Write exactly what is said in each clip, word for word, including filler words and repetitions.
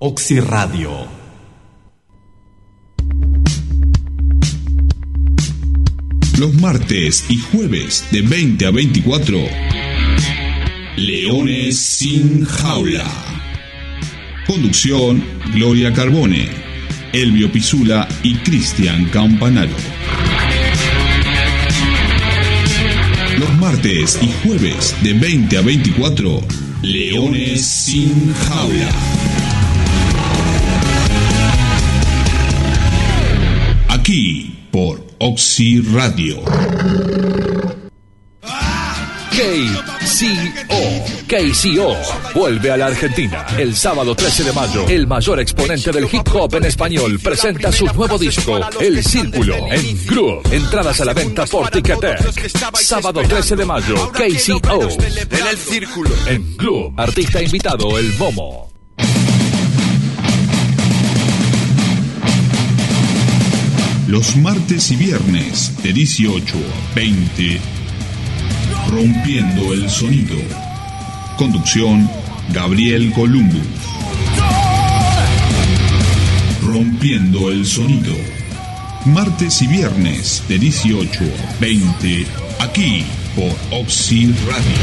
Oxy Radio. Los martes y jueves de veinte a veinticuatro, Leones sin Jaula. Conducción: Gloria Carbone, Elvio Pisula y Cristian Campanaro. Los martes y jueves de veinte a veinticuatro, Leones sin Jaula. Aquí por Oxy Radio. K C O. K C O vuelve a la Argentina. El sábado trece de mayo, el mayor exponente del hip hop en español presenta su nuevo disco, El Círculo, en Groove. Entradas a la venta por Ticketek. Sábado trece de mayo, K C O en El Círculo, en Groove. Artista invitado, El Momo. Los martes y viernes de dieciocho a veinte, Rompiendo el Sonido. Conducción: Gabriel Columbus. Rompiendo el Sonido. Martes y viernes de dieciocho a veinte, aquí por Oxy Radio.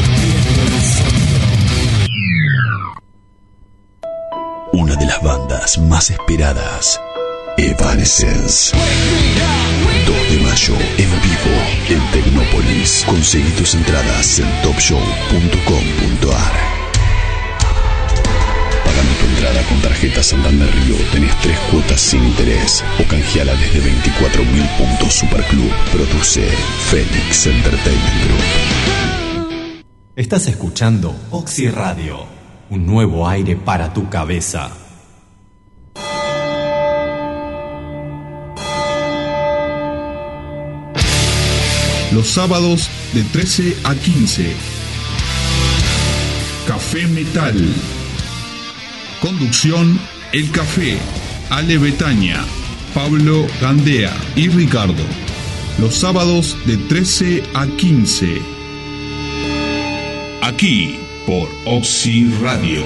Una de las bandas más esperadas, Evanescence. dos de mayo, en vivo, en Tecnópolis. Conseguí tus entradas en top show punto com punto a r. Pagando tu entrada con tarjeta Santander Río, tenés tres cuotas sin interés o canjeala desde veinticuatro mil puntos. Superclub. Produce Phoenix Entertainment Group. Estás escuchando Oxy Radio, un nuevo aire para tu cabeza. Los sábados de trece a quince, Café Metal. Conducción: El Café, Ale Betania, Pablo Gandea y Ricardo. Los sábados de trece a quince, aquí por Oxy Radio.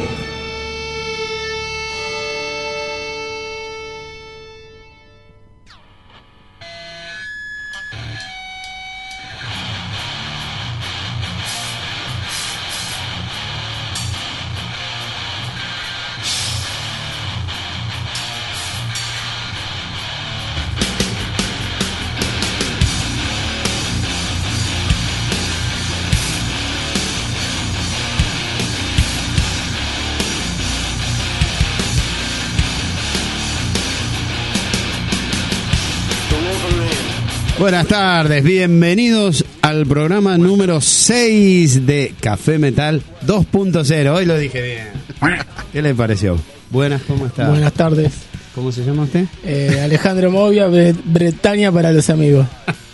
Buenas tardes, bienvenidos al programa número seis de Café Metal dos punto cero. Hoy lo dije bien. ¿Qué le pareció? Buenas, ¿cómo está? Buenas tardes. ¿Cómo se llama usted? Eh, Alejandro Movia, Bre- Bretaña para los amigos.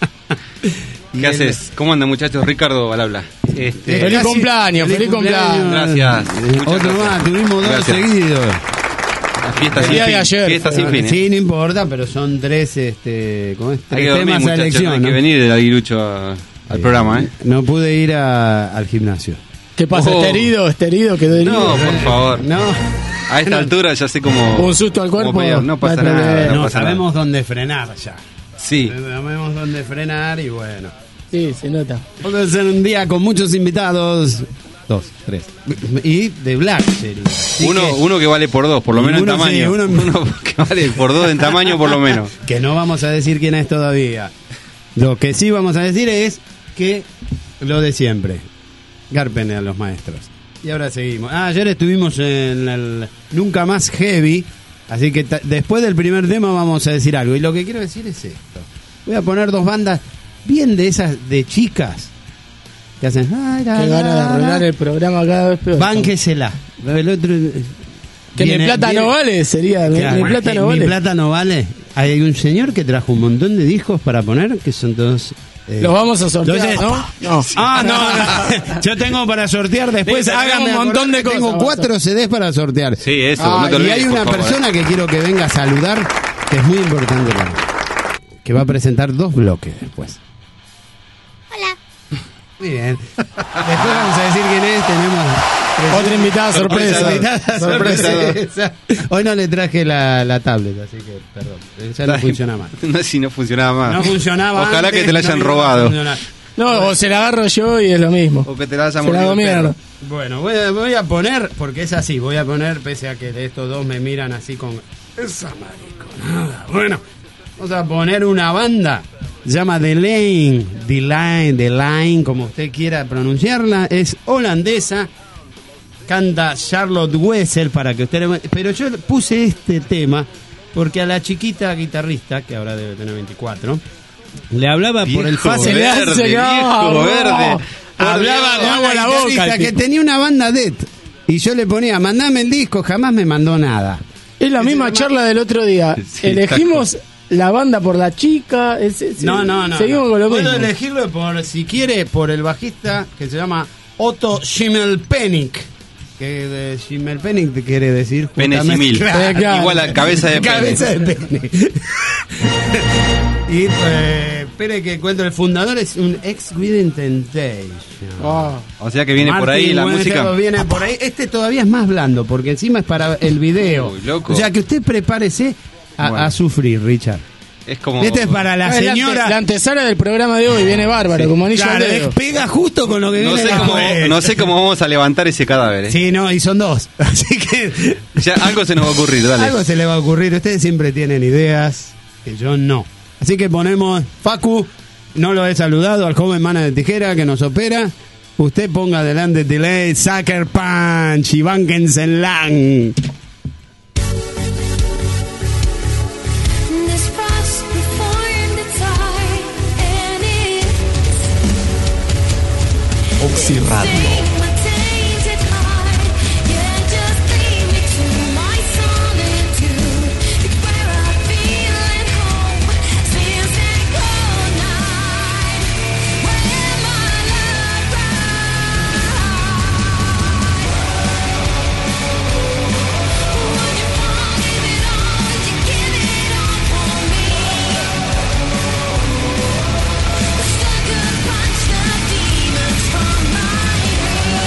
¿Qué haces? ¿Cómo andan, muchachos? Ricardo al habla. Este, feliz casi, cumpleaños, feliz cumpleaños. Gracias. Eh, Otro gracias. más, tuvimos dos Gracias. seguidos. La fiesta El sin día de fin. ayer. Fiesta sin fin. ¿eh? Sí, no importa, pero son tres, este, ¿cómo es? Hay Tres que dormir, temas a muchachos. elección. Hay ¿no? que venir del aguilucho a- al Eh, programa, ¿eh? No pude ir a- al gimnasio. ¿Qué pasa? Oh. ¿Está herido? ¿Está herido? ¿Quedó herido? No, por favor. No, A esta no. altura ya sé cómo. Un susto al cómo cuerpo. pelear. No pasa Va a traer- nada. no, No pasa sabemos dónde frenar ya. Sí. Sabemos dónde frenar y bueno. Sí, se nota. Vamos a hacer un día con muchos invitados. Dos, tres. Y de Black sería. Así Uno, que, uno que vale por dos, por lo Y menos en uno, sí, tamaño. uno- Uno que vale por dos en tamaño, por lo menos. que no vamos a decir quién es todavía. Lo que sí vamos a decir es que lo de siempre. Garpen a los maestros. Y ahora seguimos. Ah, ayer estuvimos en el Nunca Más Heavy. Así que ta- después del primer tema vamos a decir algo. Y lo que quiero decir es esto. Voy a poner dos bandas bien de esas de chicas que hacen. Qué ganas de arruinar el programa cada vez peor. Bánquesela. El otro. Que mi plata no vale, sería. Mi, Claro, mi plata que no vale. Mi plata no vale. Hay un señor que trajo un montón de discos para poner que son todos. eh, Los vamos a sortear, entonces- ¿no? No. Ah, no, no. Yo tengo para sortear después. Sí, tenemos Háganme un montón acordar de que cosas, Tengo vas a- cuatro C Ds para sortear. Sí, eso. Ah, no te y olvides, hay por una favor. persona que quiero que venga a saludar, que es muy importante para mí, que va a presentar dos bloques después. Hola. Muy bien. Después vamos a decir quién es. Tenemos Otra invitada sorpresa. Invitada sorpresa. Hoy no le traje la, la tablet, así que perdón. Ya no funciona más. No, si no funcionaba más. No funcionaba. Ojalá antes, que te la hayan no robado. No, o se la agarro yo y es lo mismo. O que te la hayan Se la hago mordido el mierda. perro. Bueno, voy a, voy a poner, porque es así, voy a poner, pese a que de estos dos me miran así con esa mariconada. Bueno, vamos a poner una banda, se llama The Line, The Line, The Line, como usted quiera pronunciarla, es holandesa, canta Charlotte Wessel, para que usted... Pero yo puse este tema porque a la chiquita guitarrista, que ahora debe tener veinticuatro, le hablaba Viejo por el fácil... verde, viejo no, verde. Hablaba Dios, con agua la la boca, guitarrista el que tipo. tenía una banda death y yo le ponía, mandame el disco, jamás me mandó nada. Es la misma charla del otro día. Sí, Elegimos la banda por la chica. Es, es- No, no, no. Seguimos no. con lo Puedo mismo. elegirlo por, si quiere, por el bajista que se llama Otto Schimmelpenninck. Que de Schimmelpenninck quiere decir Pene justamente- simil. Claro. Claro. Igual a cabeza de pene. Cabeza de pene. Y eh, espere que encuentro, el fundador es un ex Within Temptation. Ah. O sea que viene por ahí Martin la Wentworth música. Viene por ahí. Este todavía es más blando porque encima es para el video. Uy, loco. O sea que usted prepárese a, Bueno. a sufrir, Richard. Es como. Este es para la Ah, es señora. ante- la antesala del programa de hoy viene bárbaro, como anillo Claro, al dedo. pega justo con lo que No viene sé, cómo, después. no sé cómo vamos a levantar ese cadáver. ¿eh? Sí, no, y son dos. Así que Ya algo se nos va a ocurrir, dale. algo se le va a ocurrir. Ustedes siempre tienen ideas que yo no. Así que ponemos Facu. No lo he saludado al joven Mana de Tijera que nos opera. Usted ponga adelante Delay, Sucker Punch y Bankensenlang. This frost before the tide, and it's Oxy Radio. my tainted heart. Yeah, just lead me to my solitude. It's where I feel at home. Since that cold night, where my love would you forgive it all? Would you give it all for me? Sucker punch the demons from my brain.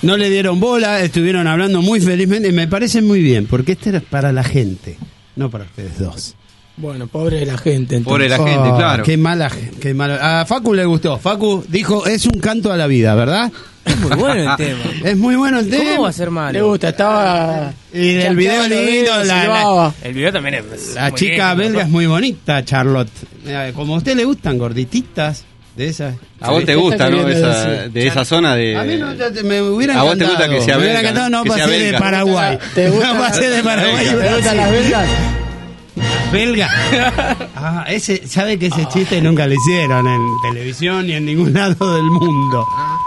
no le dieron bola, estuvieron hablando muy felizmente y me parece muy bien, porque este era para la gente, no para ustedes dos. Bueno, pobre de la gente. Entonces. Pobre de la gente, Oh, claro. Qué mala, qué mala. A Facu le gustó. Facu dijo, es un canto a la vida, ¿verdad? Es muy bueno el tema. Es muy bueno el tema. ¿Cómo va a ser malo? Le gusta, estaba... Y el video lindo, la, la, silbaba. El video también es. la muy chica lindo, belga ¿no? es muy bonita, Charlotte. Mira, como a usted le gustan, gordititas, de esas. A vos te ¿Qué gusta, está ¿no? queriendo Esa, decir? de esa zona de... A mí no, ya te- me hubiera A vos te encantado. gusta que sea me hubiera belga, encantado, no que sea pasé de belga. Paraguay. ¿Te gusta no la- pasé de Paraguay. belga? ¿Te gustan las belgas? Belga. Ah, ese, sabe que ese chiste nunca lo hicieron en televisión ni en ningún lado del mundo.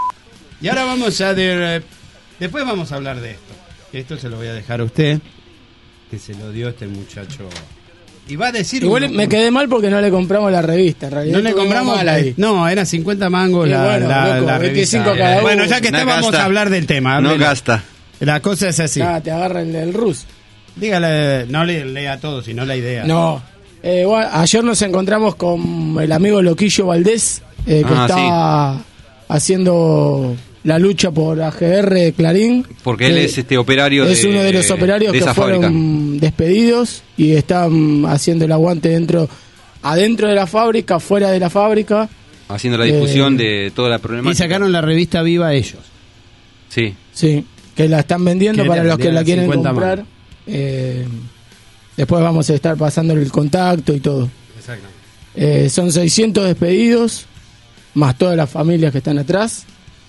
Y ahora vamos a de, después vamos a hablar de esto. Esto se lo voy a dejar a usted, que se lo dio este muchacho. Y va a decir Igual un- me quedé mal porque no le compramos la revista. En realidad no le estuvimos compramos mal ahí. no, era cincuenta mangos Y la, bueno, la, loco, la veinticinco revista. cada uno. Bueno, ya que No está, vamos gasta. a hablar del tema. No háblelo. gasta. La cosa es así. Ah, te agarra el del Rus. Dígale, no le lea todo, sino la idea. No. Eh, bueno, ayer nos encontramos con el amigo Loquillo Valdés, eh, que Ah, está haciendo la lucha por A G R Clarín. Porque él que es este operario es de uno de los operarios de que esa fueron fábrica. despedidos y están haciendo el aguante dentro, adentro de la fábrica, fuera de la fábrica. Haciendo la difusión Eh, de toda la problemática. Y sacaron la revista Viva ellos. Sí. Sí, que la están vendiendo Que para le los que vendían la quieren cincuenta comprar. mangos. Eh, después vamos a estar pasándole el contacto y todo. Exacto. Eh, son seiscientos despedidos, más todas las familias que están atrás.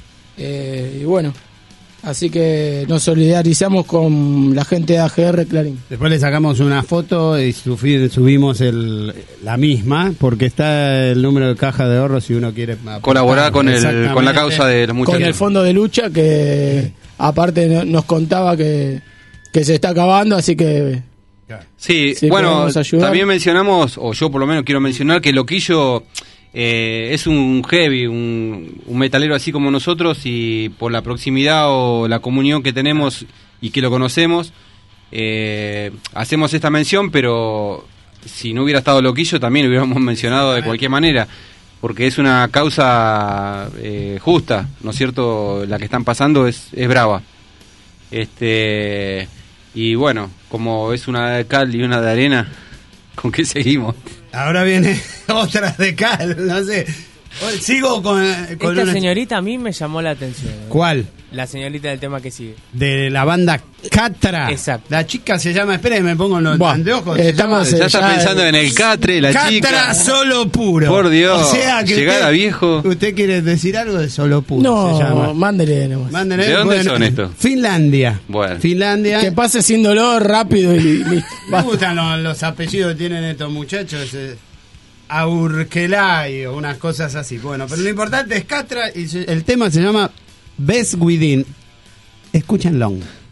Eh, y bueno, así que nos solidarizamos con la gente de A G R Clarín. Después le sacamos una foto y subi- subimos el, la misma, porque está el número de caja de ahorro si uno quiere aportar. Colaborar con el Exactamente. con la causa de los muchachos. Con el fondo de lucha que aparte no- nos contaba que, que se está acabando, así que Sí, Si bueno, podemos ayudar. también mencionamos, o yo por lo menos quiero mencionar, que Loquillo eh, es un heavy, un, un metalero así como nosotros, y por la proximidad o la comunión que tenemos y que lo conocemos, eh, hacemos esta mención, pero si no hubiera estado Loquillo también lo hubiéramos mencionado de cualquier manera, porque es una causa eh, justa, ¿no es cierto? La que están pasando es, es brava. Este... Y bueno, como es una de cal y una de arena, ¿con qué seguimos? Ahora viene otra de cal, no sé. Sigo con, con Esta una- señorita a mí me llamó la atención. ¿eh? ¿Cuál? La señorita del tema que sigue. De la banda Catra. Exacto. La chica se llama, espere, me pongo los Buah, anteojos. eh, se estamos, llama- Ya está ya, pensando eh, en el catre, la Catra chica. Solo Puro. Por Dios, O sea que llegar usted- a viejo. ¿Usted quiere decir algo de Solo Puro? se llama. no, mándele nomás. Mándenle- ¿De dónde son estos? Finlandia. Bueno. Finlandia. Que pase sin dolor, rápido y listo. Me Basta. gustan los, los apellidos que tienen estos muchachos. Eh, Aurkelay o unas cosas así. Bueno, pero lo importante es Catra y se- el tema se llama Best Within. Escúchenlo.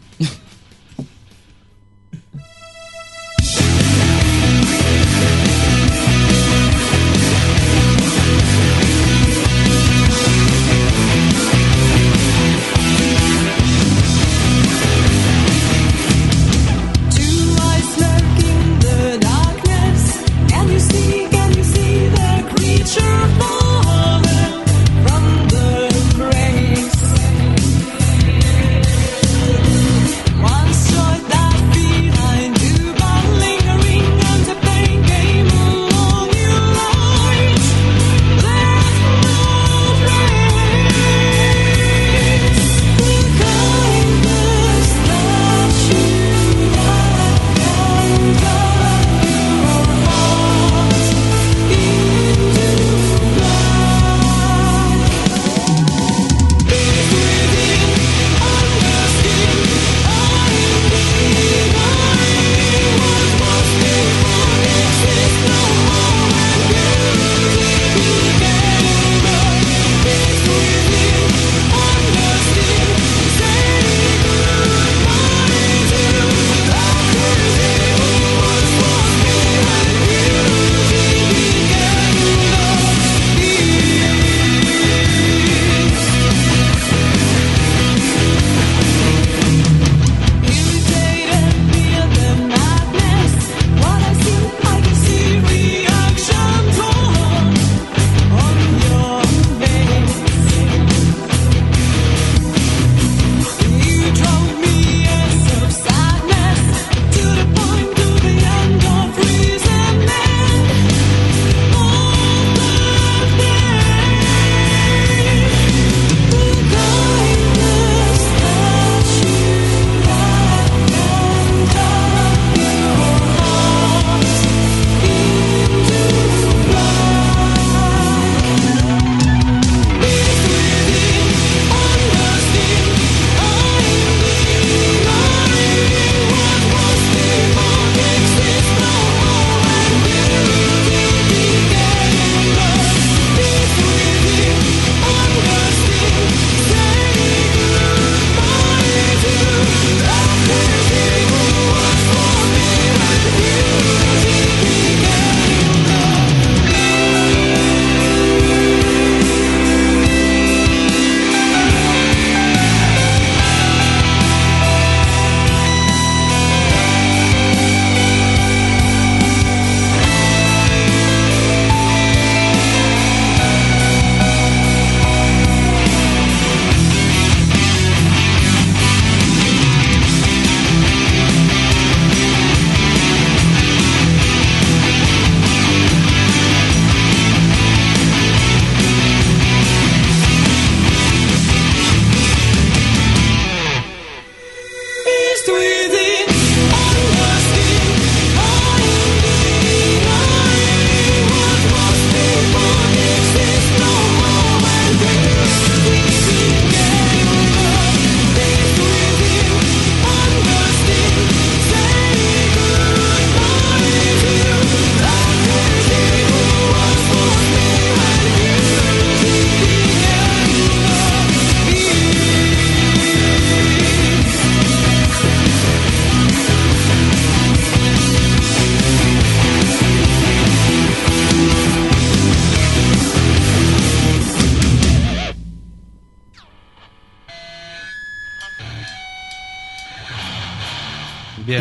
Two eyes lurking the darkness. Can you see, can you see the creature fallen from the grace?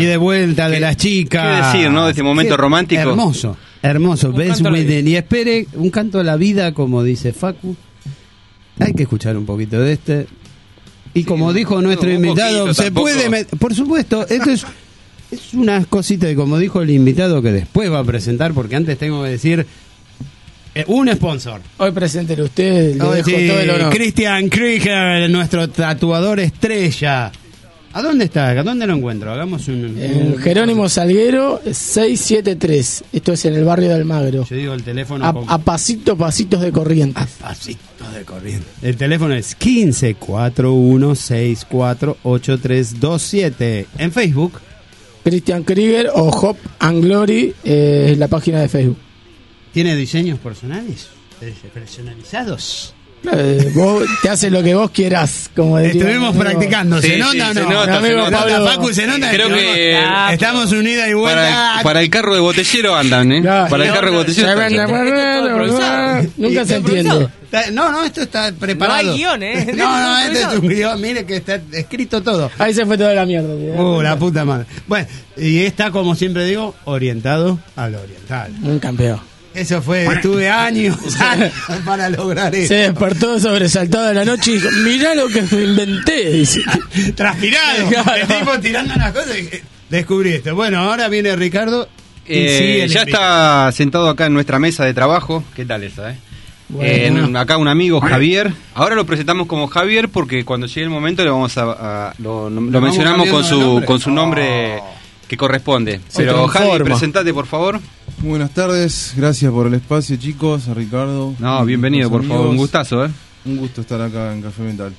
Y de vuelta de ¿Qué- las chicas. qué decir, no? De este momento Qué romántico. Hermoso, hermoso. Un Best canto a la Within. Y espere, un canto a la vida, como dice Facu. Hay que escuchar un poquito de este. Y como dijo nuestro un invitado, poquito, se tampoco. puede... met- Por supuesto, esto es, es unas cositas, y como dijo el invitado que después va a presentar, porque antes tengo que decir... eh, un sponsor. Hoy preséntelo usted, le Hoy dejo sí, todo el honor. Christian Krieger, nuestro tatuador estrella. ¿A dónde está? ¿A dónde lo encuentro? Hagamos un... El un- Jerónimo Salguero seiscientos setenta y tres. Esto es en el barrio de Almagro. Yo digo el teléfono... A, con- a pasito, pasitos de corrientes. A pasitos de corriente. El teléfono es quince, cuarenta y uno, sesenta y cuatro, ochenta y tres veintisiete. En Facebook. Christian Krieger o Hope and Glory eh, es la página de Facebook. ¿Tiene diseños personales? Personalizados. Eh, vos te haces lo que vos quieras, como diría Estuvimos mi amigo- practicando. Sí, ¿Se sí, nota o se no? nota, Mi amigo se nota. Pablo Facu, ¿se nota? Creo que Ah, Estamos unidas y vuelta. para, para el carro de botellero andan, ¿eh? Claro. Para el No, carro de no, botellero. Se están. ven- Esto es todo improvisado. Nunca se Esto es entiende. Está- No, no, esto está preparado. No hay guión, ¿eh? No, no, este es un guión. Mire que está escrito todo. Ahí se fue toda la mierda. ¿sí? Uh, la puta madre. Bueno, y está, como siempre digo, orientado al oriental. Un campeón. Eso fue, estuve años, años para lograr Se eso. despertó sobresaltado de la noche y dijo, mirá lo que me inventé. Dice. Transpirado. Claro. El tipo tirando unas cosas y descubrí esto. Bueno, ahora viene Ricardo. Y Eh, sigue el ya invitado. está sentado acá en nuestra mesa de trabajo. ¿Qué tal esa, eh? Bueno. Eh, en- acá un amigo, Javier. Ahora lo presentamos como Javier porque cuando llegue el momento le vamos a, a- lo, lo vamos mencionamos con cambiando su de nombre? con su nombre Oh. que corresponde. Pero Javi, transforma. presentate por favor. Buenas tardes, gracias por el espacio, chicos, a Ricardo. No, bienvenido, los por favor, amigos. un gustazo, ¿eh? Un gusto estar acá en Café Mental.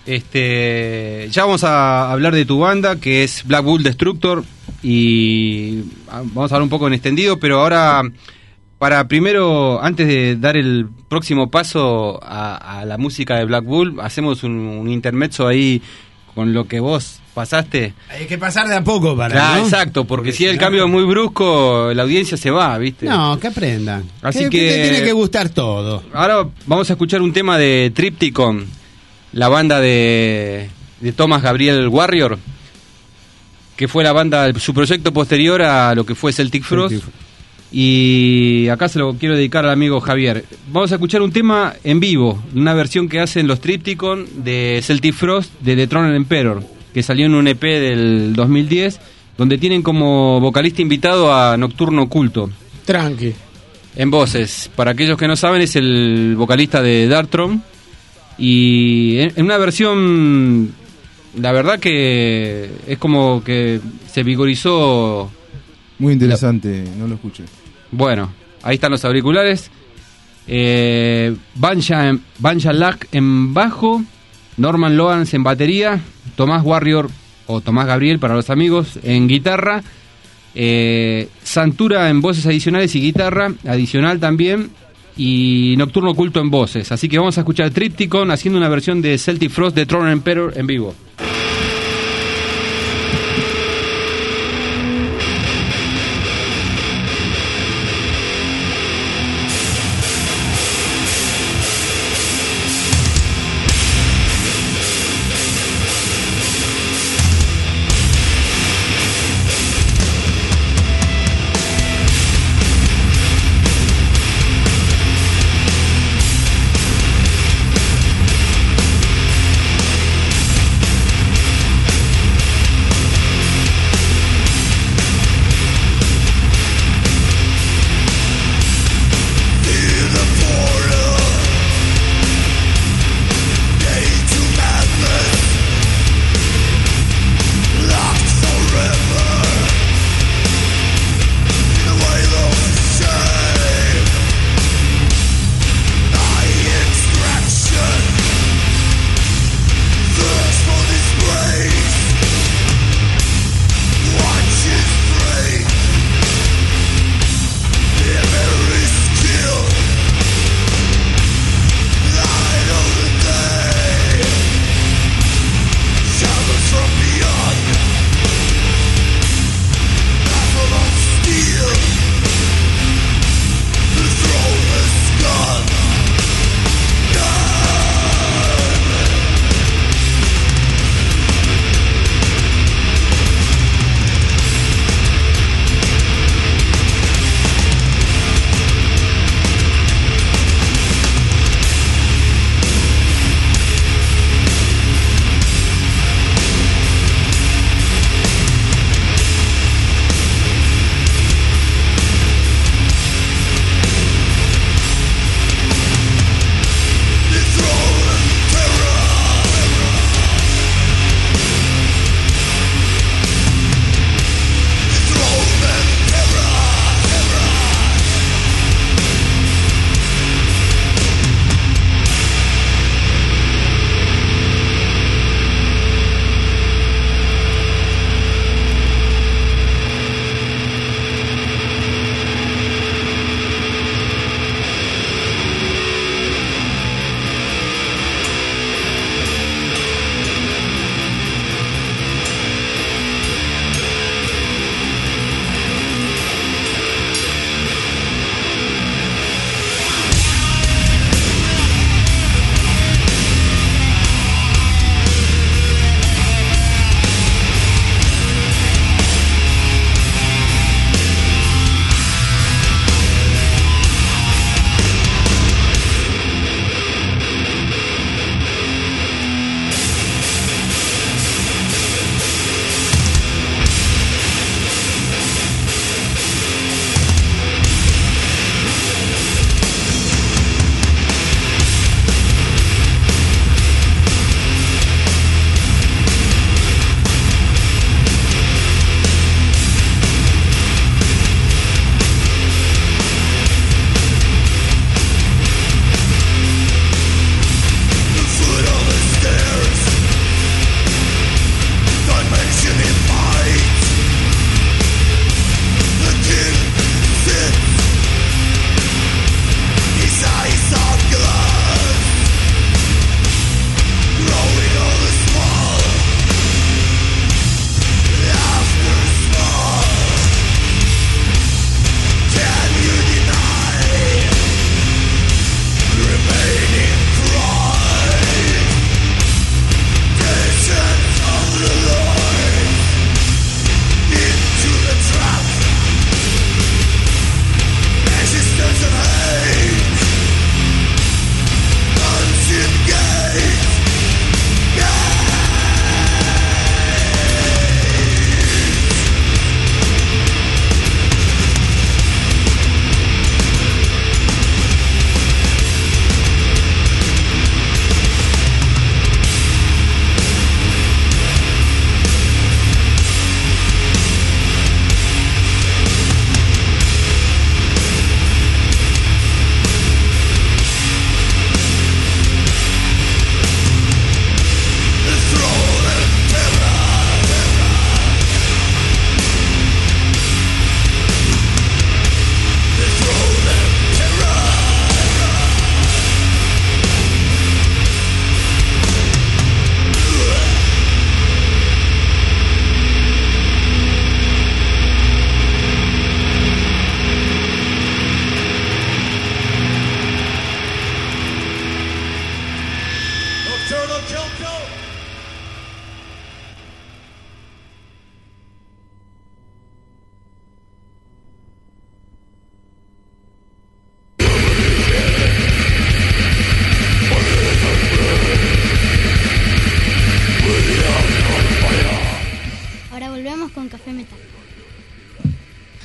Este, ya vamos a hablar de tu banda, que es Black Bull Destructor, y ah, vamos a hablar un poco en extendido, pero ahora, para primero, antes de dar el próximo paso a, a la música de Black Bull, hacemos un, un intermezzo ahí con lo que vos pasaste. Hay que pasar de a poco para. Claro, ¿no? exacto, porque si el si no- cambio es muy brusco, la audiencia se va, ¿viste? No, que aprendan. Así que, que- te tiene que gustar todo. Ahora vamos a escuchar un tema de Tripticon, la banda de, de Thomas Gabriel Warrior, que fue la banda, su proyecto posterior a lo que fue Celtic Frost. Celtic Frost. Y acá se lo quiero dedicar al amigo Javier. Vamos a escuchar un tema en vivo, una versión que hacen los Tripticon de Celtic Frost de The Throne Emperor, que salió en un E P del dos mil diez, donde tienen como vocalista invitado a Nocturno Oculto. Tranqui. En voces, para aquellos que no saben, es el vocalista de Darkthrone. Y en, en una versión, la verdad que es como que se vigorizó. Muy interesante, no lo escuché. Bueno, ahí están los auriculares. Eh, Banja, Banja Lack en bajo, Norman Loans en batería, Tomás Warrior o Tomás Gabriel para los amigos en guitarra, eh, Santura en voces adicionales y guitarra adicional también, y Nocturno Oculto en voces. Así que vamos a escuchar Tripticon haciendo una versión de Celtic Frost de Throne Emperor en vivo. Thank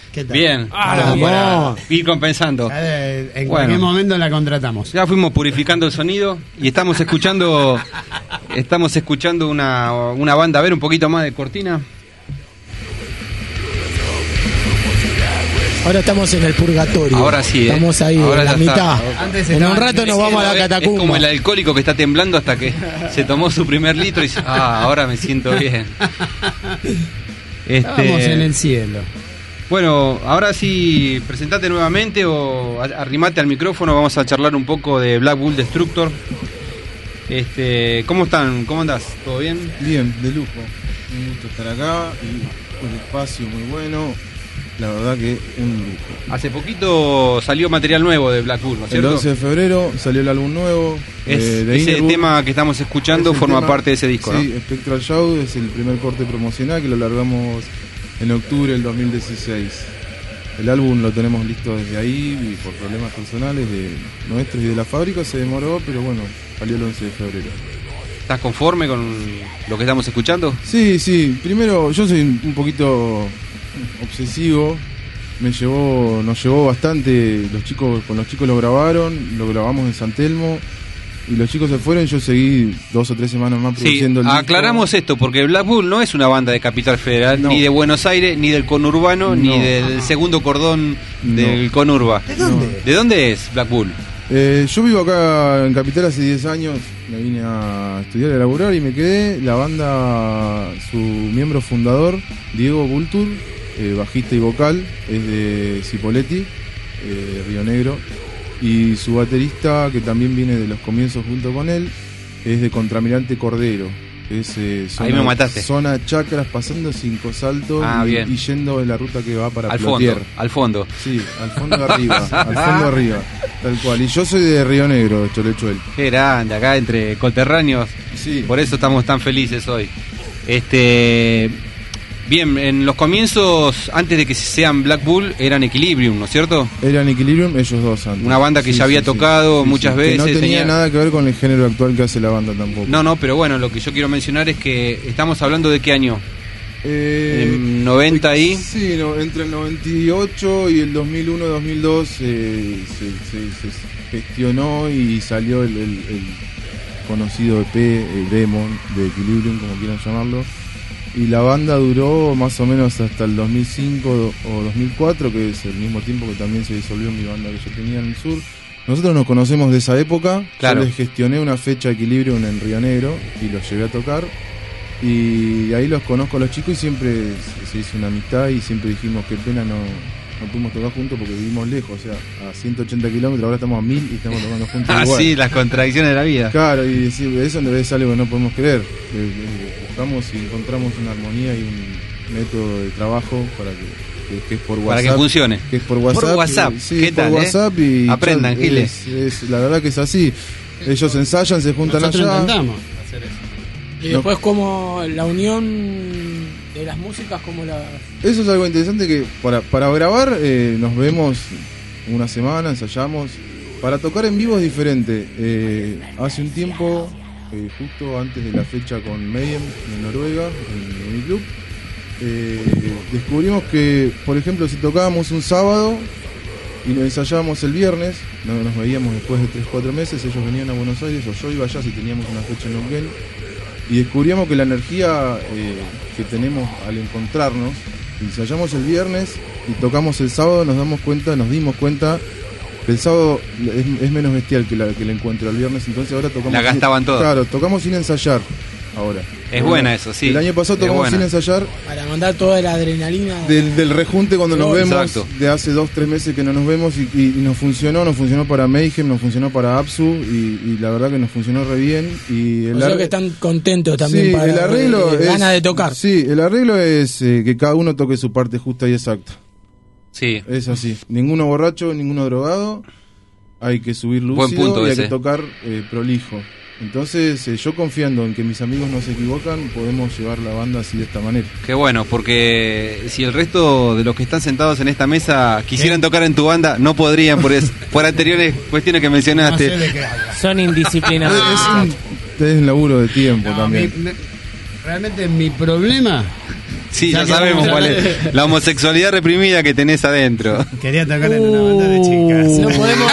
¿Qué tal? Bien, Ah, como para vamos. ir compensando. Eh, En Bueno. cualquier momento la contratamos. Ya fuimos purificando el sonido y estamos escuchando estamos escuchando una, una banda. A ver, un poquito más de cortina. Ahora estamos en el purgatorio. Ahora sí, ¿eh? Estamos ahí, Ahora en la ya mitad. está. Antes En un estaba rato en nos el vamos a la Es- Es catacumba. como el alcohólico que está temblando hasta que se tomó su primer litro y dice, ah, ahora me siento bien. Este, Estábamos en el cielo. Bueno, ahora sí, presentate nuevamente o a- arrimate al micrófono, vamos a charlar un poco de Black Bull Destructor. Este, ¿cómo están? ¿Cómo andás? ¿Todo bien? Bien, de lujo. Un gusto estar acá y un espacio muy bueno. La verdad que un lujo. Hace poquito salió material nuevo de Black Bull, ¿no es El cierto? once de febrero salió el álbum nuevo. Es- eh, de ese Innerwood. tema que estamos escuchando Es el forma tema- parte de ese disco, Sí, ¿no? Spectral Show es el primer corte promocional que lo largamos en octubre del dos mil dieciséis. El álbum lo tenemos listo desde ahí y por problemas personales de nuestros y de la fábrica se demoró, pero bueno, salió el once de febrero. ¿Estás conforme con lo que estamos escuchando? Sí, sí, primero yo soy un poquito obsesivo, me llevó, nos llevó bastante, los chicos, con los chicos lo grabaron, lo grabamos en San Telmo y los chicos se fueron, yo seguí dos o tres semanas más Sí, produciendo el disco. aclaramos esto, porque Black Bull no es una banda de Capital Federal, No. ni de Buenos Aires, ni del conurbano, ni No. del segundo cordón No. del conurba. ¿De dónde? ¿De dónde es Black Bull? Eh, yo vivo acá en Capital hace diez años, me vine a estudiar y a laburar y me quedé. La banda, su miembro fundador, Diego Bultur, eh, bajista y vocal, es de Cipolletti, eh, Río Negro. Y su baterista, que también viene de los comienzos junto con él, es de Contramirante Cordero. Es, eh, zona, Ahí me mataste. Zona Chacras, pasando Cinco Saltos Ah, y, bien. y yendo en la ruta que va para Al Plotier. fondo, al fondo. Sí, al fondo de arriba, al fondo arriba, tal cual. Y yo soy de Río Negro, de Cholechuel. Qué grande, acá entre coterráneos. Sí. Por eso estamos tan felices hoy. Este, bien, en los comienzos, antes de que sean Black Bull, eran Equilibrium, ¿no es cierto? Eran Equilibrium, ellos dos antes. Una banda que ya había tocado muchas Que veces, no tenía tenía- nada que ver con el género actual que hace la banda tampoco. No, no, pero bueno, lo que yo quiero mencionar es que estamos hablando de qué año. Eh, En noventa y... Sí, no, entre el noventa y ocho y el dos mil uno dos mil dos eh, se, se- se gestionó y salió el, el- el conocido E P, el Demon de Equilibrium, como quieran llamarlo. Y la banda duró más o menos hasta el dos mil cinco o dos mil cuatro, que es el mismo tiempo que también se disolvió mi banda que yo tenía en el sur. Nosotros nos conocemos de esa época. Claro. Yo les gestioné una fecha de Equilibrium en Río Negro y los llevé a tocar. Y ahí los conozco a los chicos y siempre se- se hizo una amistad y siempre dijimos qué pena no, no pudimos tocar juntos porque vivimos lejos, o sea, a ciento ochenta kilómetros, ahora estamos a mil y estamos tocando juntos Ah, igual. sí, las contradicciones de la vida. Claro, y decir, eso es algo que no podemos creer. Eh, eh, buscamos y encontramos una armonía y un método de trabajo para que, que, que es por WhatsApp. Para que funcione. Que es por WhatsApp. Por WhatsApp, eh, sí, ¿qué es por tal, eh? WhatsApp y Aprendan, chat, giles. es, es- la verdad que es así. Ellos ensayan, se juntan Nosotros allá. intentamos hacer eso. Y después como la unión de las músicas, como la... Eso es algo interesante que para, para grabar eh, nos vemos una semana, ensayamos. Para tocar en vivo es diferente. Eh, hace un tiempo, eh, justo antes de la fecha con Mayhem en Noruega, en Uniclub, eh, descubrimos que, por ejemplo, si tocábamos un sábado y lo ensayábamos el viernes, no nos veíamos después de tres cuatro meses, ellos venían a Buenos Aires o yo iba allá si teníamos una fecha en Neuquén, y descubríamos que la energía eh, que tenemos al encontrarnos, ensayamos el viernes y tocamos el sábado, nos damos cuenta, nos dimos cuenta que el sábado es, es menos bestial que, la, que el encuentro el viernes, entonces ahora tocamos... La gastaban sin, toda. Claro, tocamos sin ensayar ahora. Es buena eso, sí. El año pasado Es tocamos buena. sin ensayar Para mandar toda la adrenalina. del, del rejunte cuando nos No, vemos, exacto. de hace dos, tres meses que no nos vemos y, y- y nos funcionó, nos funcionó para Mayhem, nos funcionó para Apsu y, y la verdad que nos funcionó re bien. Y el O sea ar- que están contentos también Sí, para el arreglo eh, es, ganas de tocar. Sí, el arreglo es eh, que cada uno toque su parte justa y exacta. Sí. Es así. Ninguno borracho, ninguno drogado. Hay que subir lúcido Buen punto y hay ese. que tocar eh, prolijo. Entonces, eh, yo confiando en que mis amigos no se equivocan, podemos llevar la banda así de esta manera. Qué bueno, porque si el resto de los que están sentados en esta mesa quisieran tocar en tu banda, no podrían por, es- por anteriores cuestiones que No mencionaste. sé de qué hablas. Son Es, indisciplinados. es un, es un laburo de tiempo No, también. mi- mi- realmente mi problema Sí, Ya ya que sabemos vamos a cuál hablar- es. La homosexualidad reprimida que tenés adentro. Quería tocar en una banda de chicas. No podemos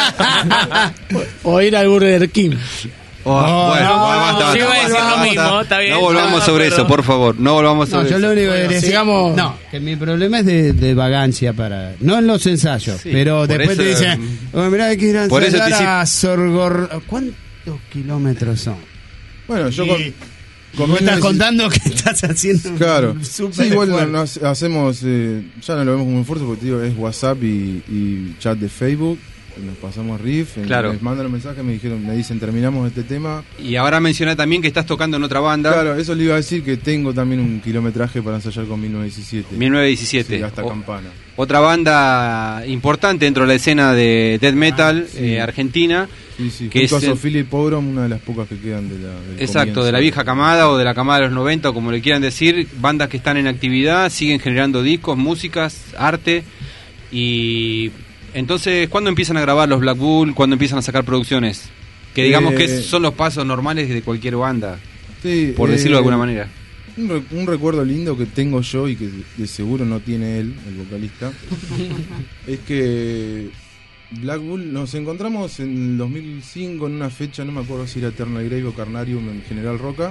o ir al Burger King. Oh, bueno, no, basta, basta, yo iba a decir basta, lo basta. mismo, está bien. No volvamos Ah, sobre pero- eso, por favor. No volvamos No, sobre yo eso. lo único que decir, sigamos. no, que mi problema es de, de vagancia para, no en los ensayos, Sí, pero por después eso, te dicen, mm, oh, mirá, hay que ir a por eso ensayar te hice- a Sorgor, ¿cuántos kilómetros son? Bueno, yo Y- con, y con vos estás mil novecientos contando que estás haciendo un Claro. súper Sí, igual esfuerzo. nos hacemos, eh, ya no lo vemos como esfuerzo porque te digo, es WhatsApp y, y chat de Facebook. Nos pasamos riff, Claro. me mandan un mensaje, me dijeron, me dicen, terminamos este tema. Y ahora mencioné también que estás tocando en otra banda. Claro, eso le iba a decir que tengo también un kilometraje para ensayar con mil novecientos diecisiete. mil novecientos diecisiete. Sí, hasta O- Campana. Otra banda importante dentro de la escena de death metal sí. eh, argentina. Sí, sí, que junto es a el- Sofía y Pobrom, una de las pocas que quedan de la del Exacto, comienzo. de la vieja camada o de la camada de los noventa, o como le quieran decir, bandas que están en actividad, siguen generando discos, músicas, arte. Y entonces, ¿cuándo empiezan a grabar los Black Bull? ¿Cuándo empiezan a sacar producciones? Que digamos Eh, que son los pasos normales de cualquier banda, Sí, por eh, decirlo de alguna manera. Un, re- un recuerdo lindo que tengo yo y que de seguro no tiene él, el vocalista, es que Black Bull nos encontramos en el dos mil cinco en una fecha, no me acuerdo si era Eternal Grave o Carnarium en General Roca,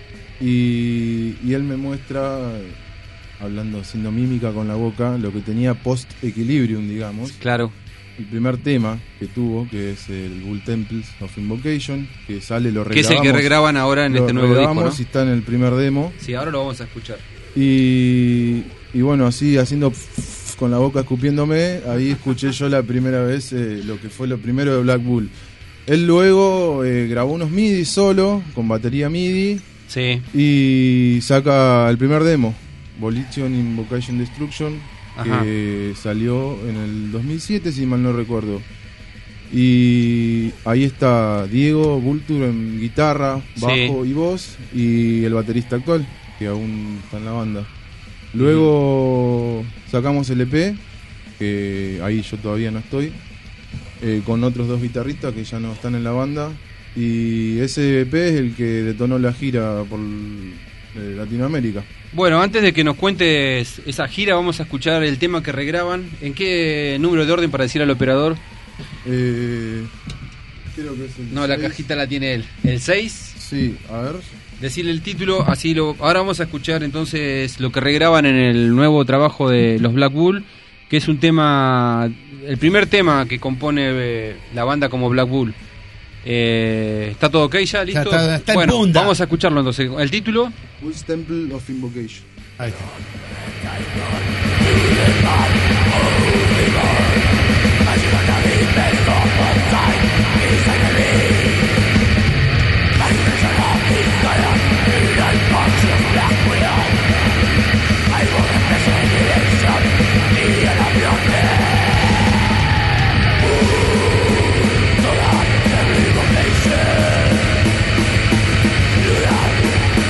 y, y él me muestra, hablando, haciendo mímica con la boca, lo que tenía post Equilibrium, digamos. Claro. El primer tema que tuvo, que es el Bull Temples of Invocation, que sale, lo Que es el regrabamos. que regraban ahora en lo este nuevo disco, regrabamos ¿no? y está en el primer demo. Sí, ahora lo vamos a escuchar. Y, y bueno, así haciendo con la boca escupiéndome, ahí escuché yo la primera vez eh, lo que fue lo primero de Black Bull. Él luego eh, grabó unos MIDI solo, con batería MIDI, Sí. y saca el primer demo, Volition Invocation Destruction, Ajá. que salió en el dos mil siete, si mal no recuerdo. Y ahí está Diego Vulture en guitarra, bajo Sí. y voz, y el baterista actual, que aún está en la banda. Luego sacamos el E P, que ahí yo todavía no estoy, eh, con otros dos guitarristas que ya no están en la banda. Y ese E P es el que detonó la gira por eh, Latinoamérica. Bueno, antes de que nos cuentes esa gira, vamos a escuchar el tema que regraban. ¿En qué número de orden para decir al operador? Eh, creo que es el No, la seis. cajita la tiene él. ¿El seis? Sí, a ver. Decirle el título, así lo... Ahora vamos a escuchar entonces lo que regraban en el nuevo trabajo de los Black Bull, que es un tema, el primer tema que compone eh, la banda como Black Bull. Eh, ¿Está todo ok ya? ¿Listo? está- está en bueno, punta. vamos a escucharlo entonces. El título... Bull's Temple of Invocation. Ahí está.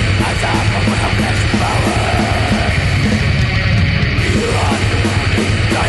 Power.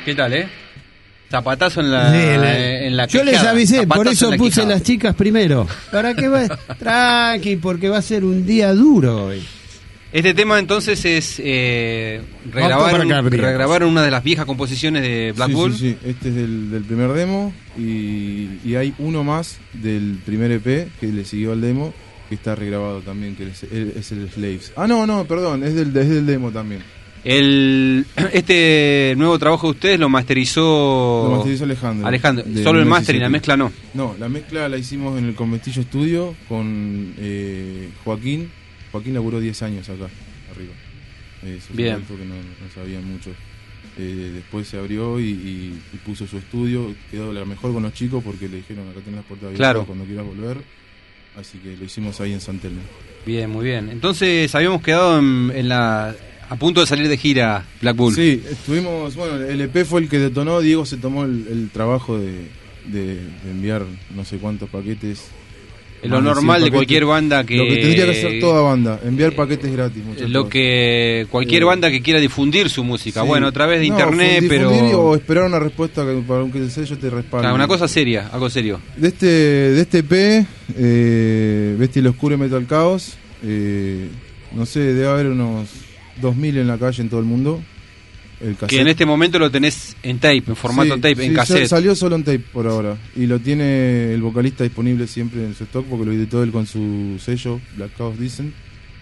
¿Qué tal, eh? Zapatazo en la, Sí, la- en la Yo les quijada. avisé, por Zapatazo eso en la puse quijada. las chicas primero. Para que va tranqui, porque va a ser un día duro hoy. Este tema entonces es eh, Apto regrabar, para un- cardíacos. regrabar una de las viejas composiciones de Black Sí, Bull. sí, sí. Este es del, del primer demo y, y hay uno más del primer E P que le siguió al demo que está regrabado también, que es, es el Slaves. Ah, no, no, perdón, es del, es del demo también. El, este nuevo trabajo de ustedes lo masterizó, Lo masterizó Alejandro. Alejandro. de Solo el Nemesis máster y la E P. mezcla no. No, la mezcla la hicimos en el Conventillo Studio con eh, Joaquín. Joaquín laburó diez años acá, arriba. Eh, eso es Bien. un dato que no, no sabían mucho. Eh, después se abrió y, y- y puso su estudio. Quedó la mejor con los chicos porque le dijeron acá tenés las puertas abiertas Claro. cuando quieras volver. Así que lo hicimos ahí en San Telmo. Bien, muy bien. Entonces habíamos quedado en, en la a punto de salir de gira Black Bull. Sí, estuvimos, bueno, el E P fue el que detonó, Diego se tomó el, el trabajo de, de- de enviar no sé cuántos paquetes. Lo Más de normal cien de cualquier paquetes. banda que... Lo que tendría que hacer toda banda, enviar paquetes gratis. muchachos. Lo que cualquier Eh, banda que quiera difundir su música, Sí. bueno, a través de No, internet, difundir pero... o esperar una respuesta que, para que el sello te respalde. Claro, una cosa seria, algo serio. De este, de este E P, eh, Bestia el Oscuro y Metal Chaos, eh, no sé, debe haber unos dos mil en la calle en todo el mundo. El Que en este momento lo tenés en tape, en formato Sí, tape, sí, en sa- cassette. Salió solo en tape por ahora. Y lo tiene el vocalista disponible siempre en su stock porque lo editó él con su sello, Black Chaos dicen.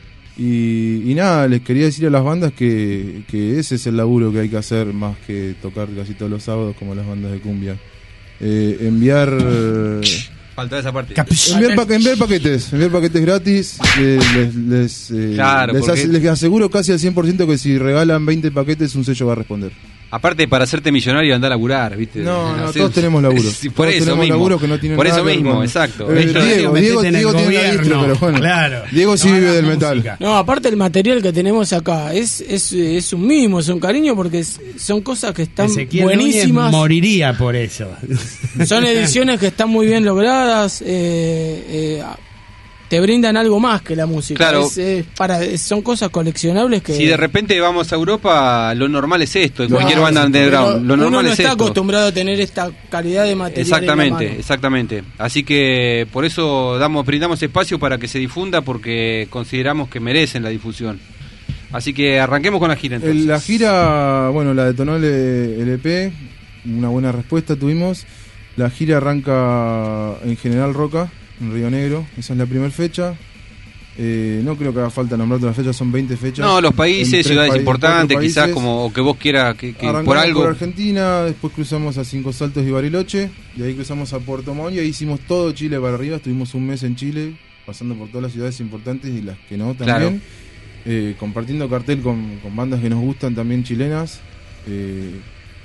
Y, y nada, les quería decir a las bandas que, que ese es el laburo que hay que hacer más que tocar casi todos los sábados como las bandas de cumbia. Eh, enviar... Falta esa parte. Enviar, pa- enviar paquetes, enviar paquetes gratis. eh, les, les, eh, Claro, les, porque- hace- les aseguro casi al cien por ciento que si regalan veinte paquetes, un sello va a responder. Aparte, para hacerte millonario andar a laburar, ¿viste? No, no, Hacer- todos tenemos laburo. Sí, por Todos eso tenemos mismo. laburo que no tienen por nada eso que ver mismo, con- exacto. Eh, Ellos- Diego, metete Diego, en el Diego tiene la gobierno, distro, pero bueno. claro. Diego sí No vive hagas del metal. música. No, aparte el material que tenemos acá es, es, es un mimo, es un cariño porque es- son cosas que están Ezequiel buenísimas. Núñez moriría por eso. Son ediciones que están muy bien logradas. eh, eh, te brindan algo más que la música. Claro. Es, eh, para, es- son cosas coleccionables que. Si de repente vamos a Europa, lo normal es esto, en No, cualquier banda pero underground. Lo uno normal no es está esto. acostumbrado a tener esta calidad de material. en la Exactamente, mano. exactamente. Así que por eso damos, brindamos espacio para que se difunda porque consideramos que merecen la difusión. Así que arranquemos con la gira entonces. El- la gira, bueno, la detonó el, el E P, una buena respuesta tuvimos. La gira arranca en General Roca, en Río Negro, esa es la primera fecha. Eh, no creo que haga falta nombrar todas las fechas, son veinte fechas. No, los En países, tres ciudades países, importantes, cuatro quizás países. como o que vos quieras que, que Arrancamos por algo. Argentina, después cruzamos a Cinco Saltos y Bariloche, y ahí cruzamos a Puerto Montt y ahí hicimos todo Chile para arriba. Estuvimos un mes en Chile, pasando por todas las ciudades importantes y las que no también. Claro. Eh, compartiendo cartel con, con bandas que nos gustan también chilenas. Eh,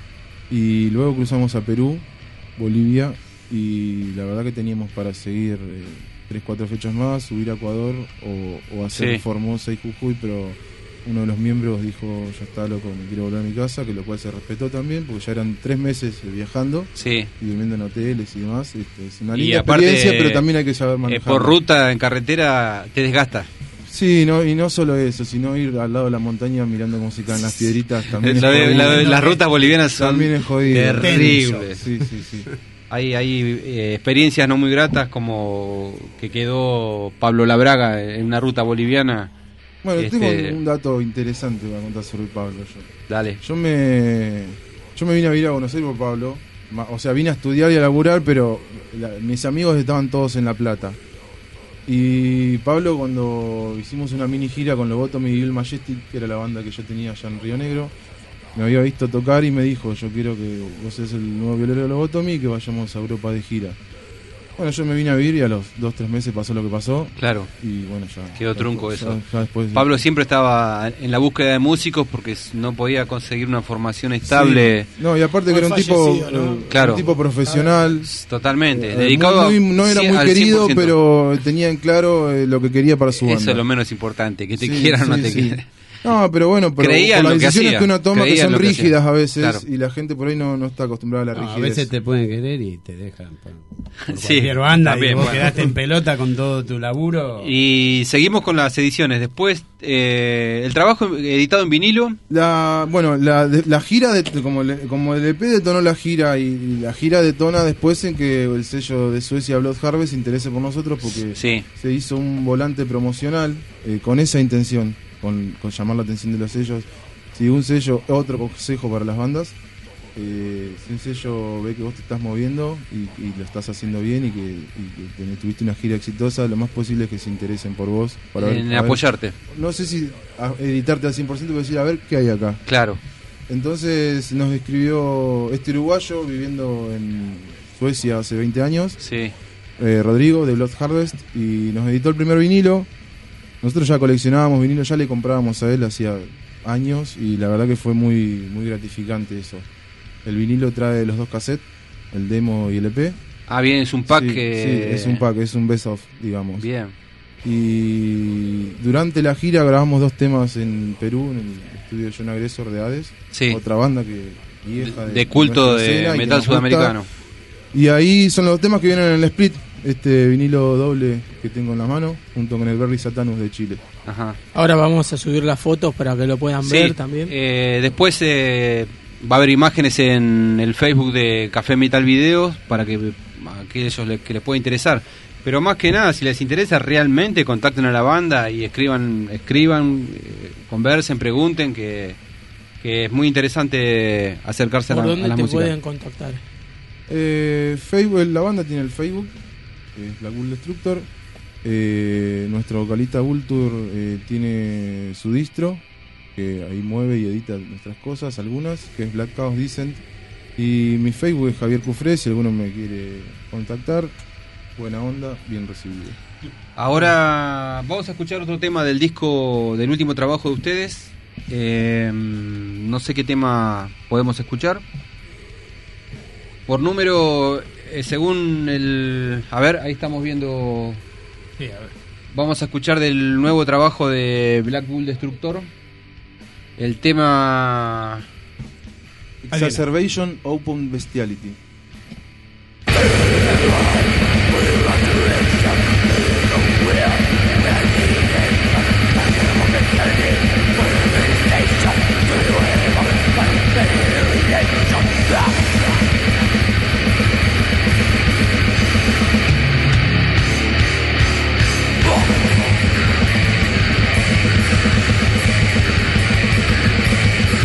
y luego cruzamos a Perú, Bolivia, y la verdad que teníamos para seguir eh, tres, cuatro fechas más, subir a Ecuador o, o hacer Sí. Formosa y Jujuy, pero uno de los miembros dijo, ya está loco, me quiero volver a mi casa, que lo cual se respetó también, porque ya eran tres meses eh, viajando Sí. y durmiendo en hoteles y demás. Este, es una Y linda aparte, experiencia, pero también hay que saber Eh, manejar. por ruta en carretera te desgasta. Sí, no, y no solo eso, sino ir al lado de la montaña mirando música en las piedritas también. La- es jodido. la- las rutas bolivianas son También es jodido. terribles. Sí, sí, sí. Hay, hay eh, experiencias no muy gratas como que quedó Pablo Labraga en una ruta boliviana. Bueno, Este- tengo un dato interesante para contar sobre Pablo. Yo, Dale. yo me yo me vine a vivir a Buenos Aires por Pablo. Ma- O sea, vine a estudiar y a laburar, pero la- mis amigos estaban todos en La Plata. Y Pablo, cuando hicimos una mini gira con Lobotomy y Bill Majestic, que era la banda que yo tenía allá en Río Negro, me había visto tocar y me dijo, yo quiero que vos seas el nuevo violero de Lobotomy y que vayamos a Europa de gira. Bueno, yo me vine a vivir y a los dos, tres meses pasó lo que pasó. Claro. Y bueno, ya... Quedó ya- trunco ya- eso. ya después- Pablo siempre estaba en la búsqueda de músicos porque no podía conseguir una formación estable. Sí. No, y aparte que Muy era un tipo, fallecido, ¿no? eh, Claro. un tipo profesional. Totalmente. Eh, dedicado muy- muy- no era sí, muy al querido, cien por ciento. pero tenía en claro eh, lo que quería para su banda. Eso es lo menos importante, que te Sí, quieran o no sí, te sí. quieran. No, pero bueno, pero Creía por en las lo que decisiones hacía. que uno toma Creía que en son lo que hacía. rígidas a veces Claro. y la gente por ahí no, no está acostumbrada a la No, a rigidez. veces te pueden querer y te dejan por, por Sí, cualquier banda también, y vos bueno. quedaste en pelota con todo tu laburo. Y seguimos con las ediciones. Después, eh, el trabajo editado en vinilo. La, bueno, la, de- la gira, de, como, le- como el E P detonó la gira y la gira detona después en que el sello de Suecia Blood Harvest se interese por nosotros porque Sí. se hizo un volante promocional eh, con esa intención, con, con llamar la atención de los sellos. Si un sello, otro consejo para las bandas, eh, si un sello ve que vos te estás moviendo y, y lo estás haciendo bien y que, y que tenés- tuviste una gira exitosa, lo más posible es que se interesen por vos. Para ver- En a ver- apoyarte. no sé si a- editarte al cien por ciento, pero decir, a ver qué hay acá. Claro. Entonces nos escribió este uruguayo viviendo en Suecia hace veinte años, Sí. eh, Rodrigo de Blood Harvest, y nos editó el primer vinilo. Nosotros ya coleccionábamos vinilo, ya le comprábamos a él hacía años y la verdad que fue muy, muy gratificante eso. El vinilo trae los dos cassettes, el demo y el E P. Ah, bien, es un pack. Sí, que... sí, es un pack, es un best of, digamos. Bien. Y durante la gira grabamos dos temas en Perú, en el estudio John Agresor de Hades. Sí. Otra banda que vieja De, de culto nuestra escena de y que metal nos gusta. sudamericano. Y ahí son los temas que vienen en el split, este vinilo doble que tengo en la mano, junto con el Berry Satanus de Chile. Ajá. Ahora vamos a subir las fotos para que lo puedan Sí, ver también. eh, después eh, va a haber imágenes en el Facebook de Café Metal Videos para que a aquellos le- que les pueda interesar. Pero más que nada, si les interesa realmente, contacten a la banda y escriban, escriban, eh, conversen, pregunten, que, que es muy interesante acercarse a ¿Por la, a dónde la te música. pueden contactar? Eh, Facebook, la banda tiene el Facebook, que es Black Bull Destructor. Eh, nuestro vocalista Vulture eh, tiene su distro, que ahí mueve y edita nuestras cosas, algunas, que es Black Chaos Descent. Y mi Facebook es Javier Cufré, si alguno me quiere contactar. Buena onda, bien recibido. Ahora vamos a escuchar otro tema del disco, del último trabajo de ustedes. Eh, no sé qué tema podemos escuchar. Por número, eh, según el... A ver, ahí estamos viendo... Sí, a ver. Vamos a escuchar del nuevo trabajo de Black Bull Destructor. El tema... Exacerbation Open Bestiality.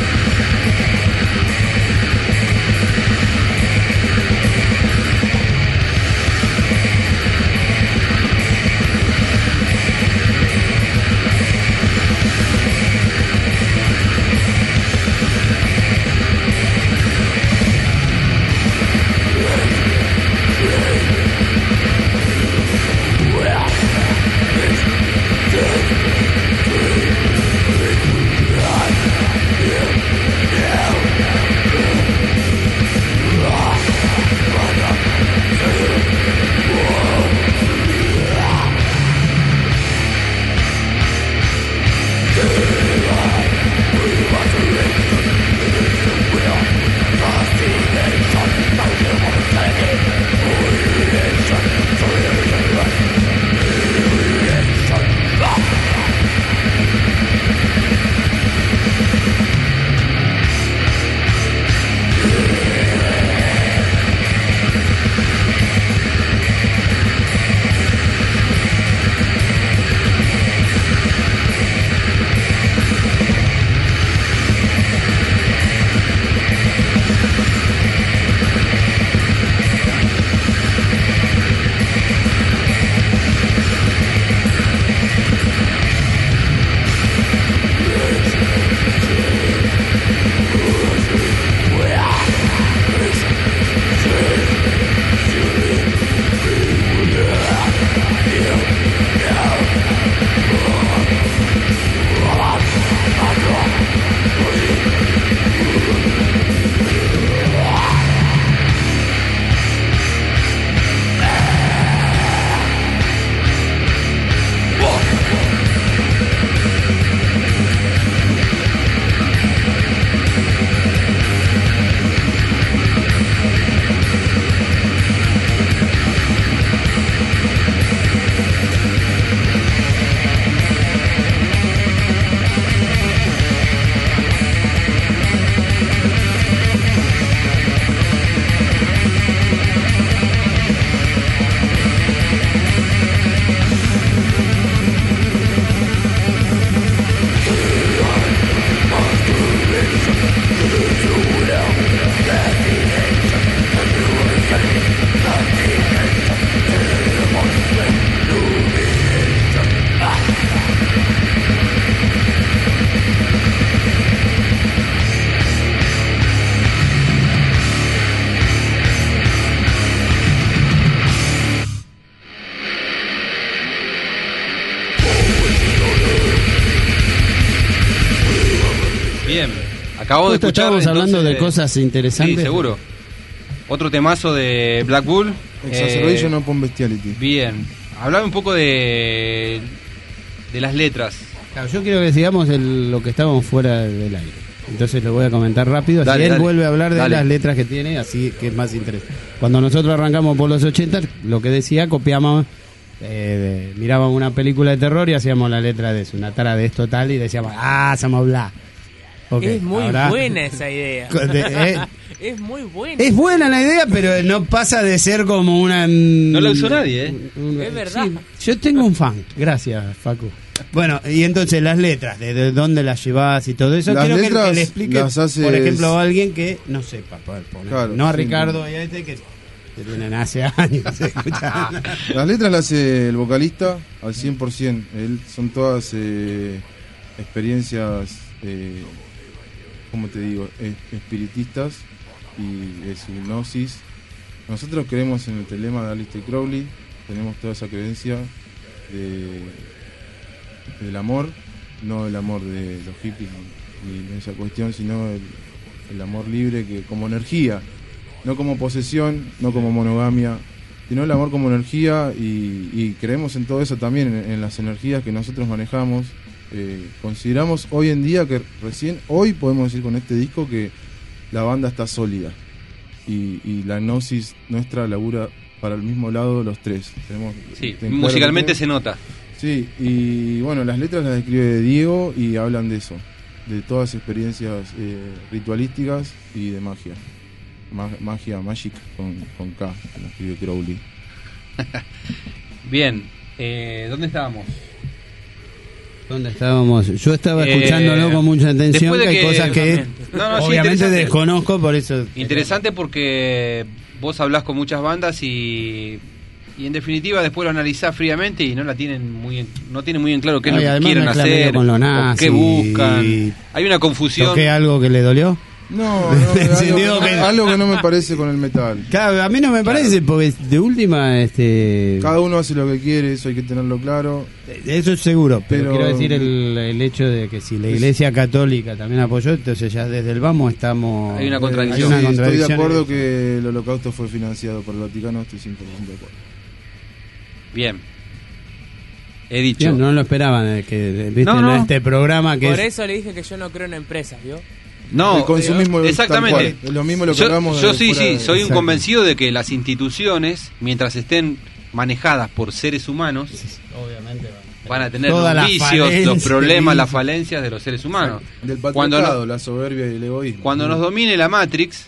Thank Bien, acabamos Justo de escuchar. estábamos hablando entonces, de cosas interesantes. Sí, seguro. Otro temazo de Black Bull. Exacerbation eh, Upon Bestiality. Bien, hablame un poco de, de las letras. Claro, yo quiero que sigamos el- lo que estábamos fuera del aire. Entonces lo voy a comentar rápido. Dale, si él dale. vuelve a hablar de Dale. las letras que tiene, así que es más interesante. Cuando nosotros arrancamos por los ochenta, lo que decía, copiamos, eh, de- mirábamos una película de terror y hacíamos la letra de eso, una tara de esto tal, y decíamos, ah, somos bla. Ok, Es muy ahora- buena esa idea. De- eh, Es muy buena. es buena la idea, pero no pasa de ser como una... No la usó nadie, ¿eh? Es verdad. Sí, yo tengo un fan, gracias, Facu. Bueno, y entonces las letras, de, de dónde las llevas y todo eso, Las quiero que- letras que le explique, las haces- por ejemplo, a alguien que no sepa, poder poner. Claro, no a sí, Ricardo y a este que, que tienen hace años escuchando. Las letras las hace el vocalista al cien por ciento. Él, son todas eh, experiencias, eh, ¿cómo te digo? Eh, espiritistas y de su hipnosis. Nosotros creemos en el telema de Aleister Crowley, tenemos toda esa creencia de, del amor, no el amor de los hippies ni, ni de esa cuestión, sino el, el amor libre que como energía, no como posesión, no como monogamia, sino el amor como energía y, y creemos en todo eso también, en, en las energías que nosotros manejamos. Eh, consideramos hoy en día que recién hoy podemos decir con este disco que la banda está sólida y, y la gnosis nuestra labura para el mismo lado los tres. Tenemos, Sí, ten- musicalmente claro que se nota. Sí, y bueno, las letras las escribe Diego y hablan de eso, de todas las experiencias eh, ritualísticas y de magia. Ma- magia, magic con, con K, que la escribe Crowley. Bien, eh, ¿dónde estábamos? ¿Dónde estábamos? Yo estaba Eh, escuchándolo con mucha atención, después de que hay que- cosas que No, no, sí, obviamente interesante. desconozco, por eso... Interesante porque vos hablás con muchas bandas y, y en definitiva después lo analizás fríamente y no la tienen muy en, no tienen muy en claro qué es No, lo y que además quieren mezcla hacer, medio con lo o nazi qué buscan. Hay una confusión. ¿Toqué algo que le dolió? No, no, Sí, algo, digo que- algo que no me parece con el metal. Claro, a mí no me parece, porque de última, este... Cada uno hace lo que quiere, eso hay que tenerlo claro. Eso es seguro, pero, Pero- quiero decir el, el hecho de que si la Iglesia Católica también apoyó, entonces ya desde el vamos estamos... Hay una Eh, contradicción. hay una sí, estoy de contradicción. acuerdo que el holocausto fue financiado por el Vaticano, estoy cien por ciento de acuerdo. Bien. He dicho. Bien, no lo esperaban, eh, que viste No, en no. este programa que Por es... eso le dije que yo no creo en empresas, ¿vio? No, El consumismo eh, es exactamente. tal cual, es lo mismo lo que yo, hablamos yo de sí, fuera sí, de- soy un Exacto. convencido de que las instituciones, mientras estén manejadas por seres humanos, Obviamente van a tener Todas los las vicios, falencias, los problemas, sí. las falencias de los seres humanos. Del Cuando patriarcado, no- la soberbia y el egoísmo. Cuando nos domine la Matrix,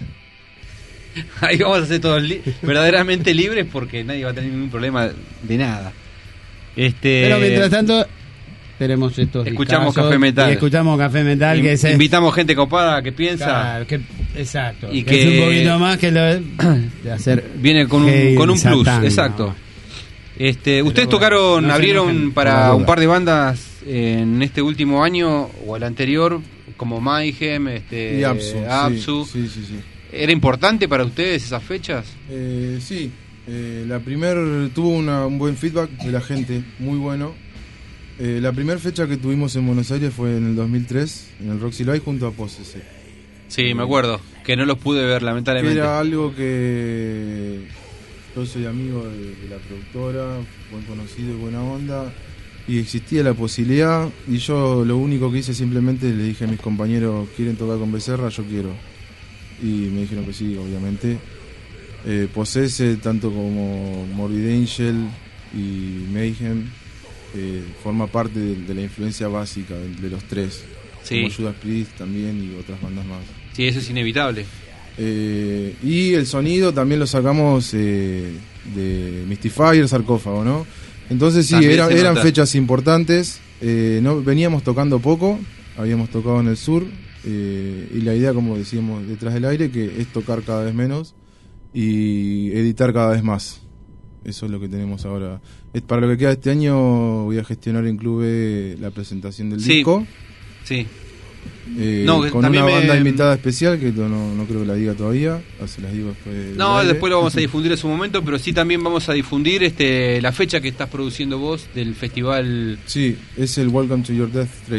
ahí vamos a ser todos li- verdaderamente libres porque nadie va a tener ningún problema de nada. Este, Pero mientras tanto, tenemos estos Escuchamos discazos Café Metal. y escuchamos Café Metal, que es... invitamos gente copada que piensa, Claro, que- exacto. Y que, que- es un poquito más que lo de, de hacer... viene con un, heavy con un plus, Satán, exacto. no. Este, ustedes bueno, tocaron, no se abrieron enojen, por para la duda. un par de bandas en este último año o el anterior, como Mayhem, este, Y Apsu. sí, Apsu. Sí, sí, sí. ¿Era importante para ustedes esas fechas? Eh, sí, eh, la primer tuvo una- un buen feedback de la gente, muy bueno. Eh, la primera fecha que tuvimos en Buenos Aires fue en el dos mil tres, en el Roxy Live junto a Posese. Sí, me acuerdo, que no los pude ver Que lamentablemente. era algo que yo soy amigo de, de la productora, buen conocido y buena onda, y existía la posibilidad, y yo lo único que hice simplemente le dije a mis compañeros, ¿quieren tocar con Becerra? Yo quiero. Y me dijeron que sí, obviamente. Eh, Possesse, tanto como Morbid Angel y Mayhem, eh, forma parte de, de la influencia básica de, de los tres. Sí. Como Judas Priest también y otras bandas más. Sí, eso es inevitable. Eh, y el sonido también lo sacamos eh, de Mystifier, Sarcófago, ¿no? Entonces sí, También era- se eran nota. fechas importantes. Eh, no, veníamos tocando poco, habíamos tocado en el sur. eh, y la idea, como decíamos detrás del aire, que es tocar cada vez menos y editar cada vez más. Eso es lo que tenemos ahora. Es para lo que queda este año voy a gestionar en Clube la presentación del Sí. disco. Sí. Eh, No, que con también una me- banda invitada especial que no, no creo que la diga todavía, o se las digo después. del No, aire. después lo vamos a difundir en su momento, pero sí también vamos a difundir este la fecha que estás produciendo vos del festival. Sí, es el Welcome to Your Death tres.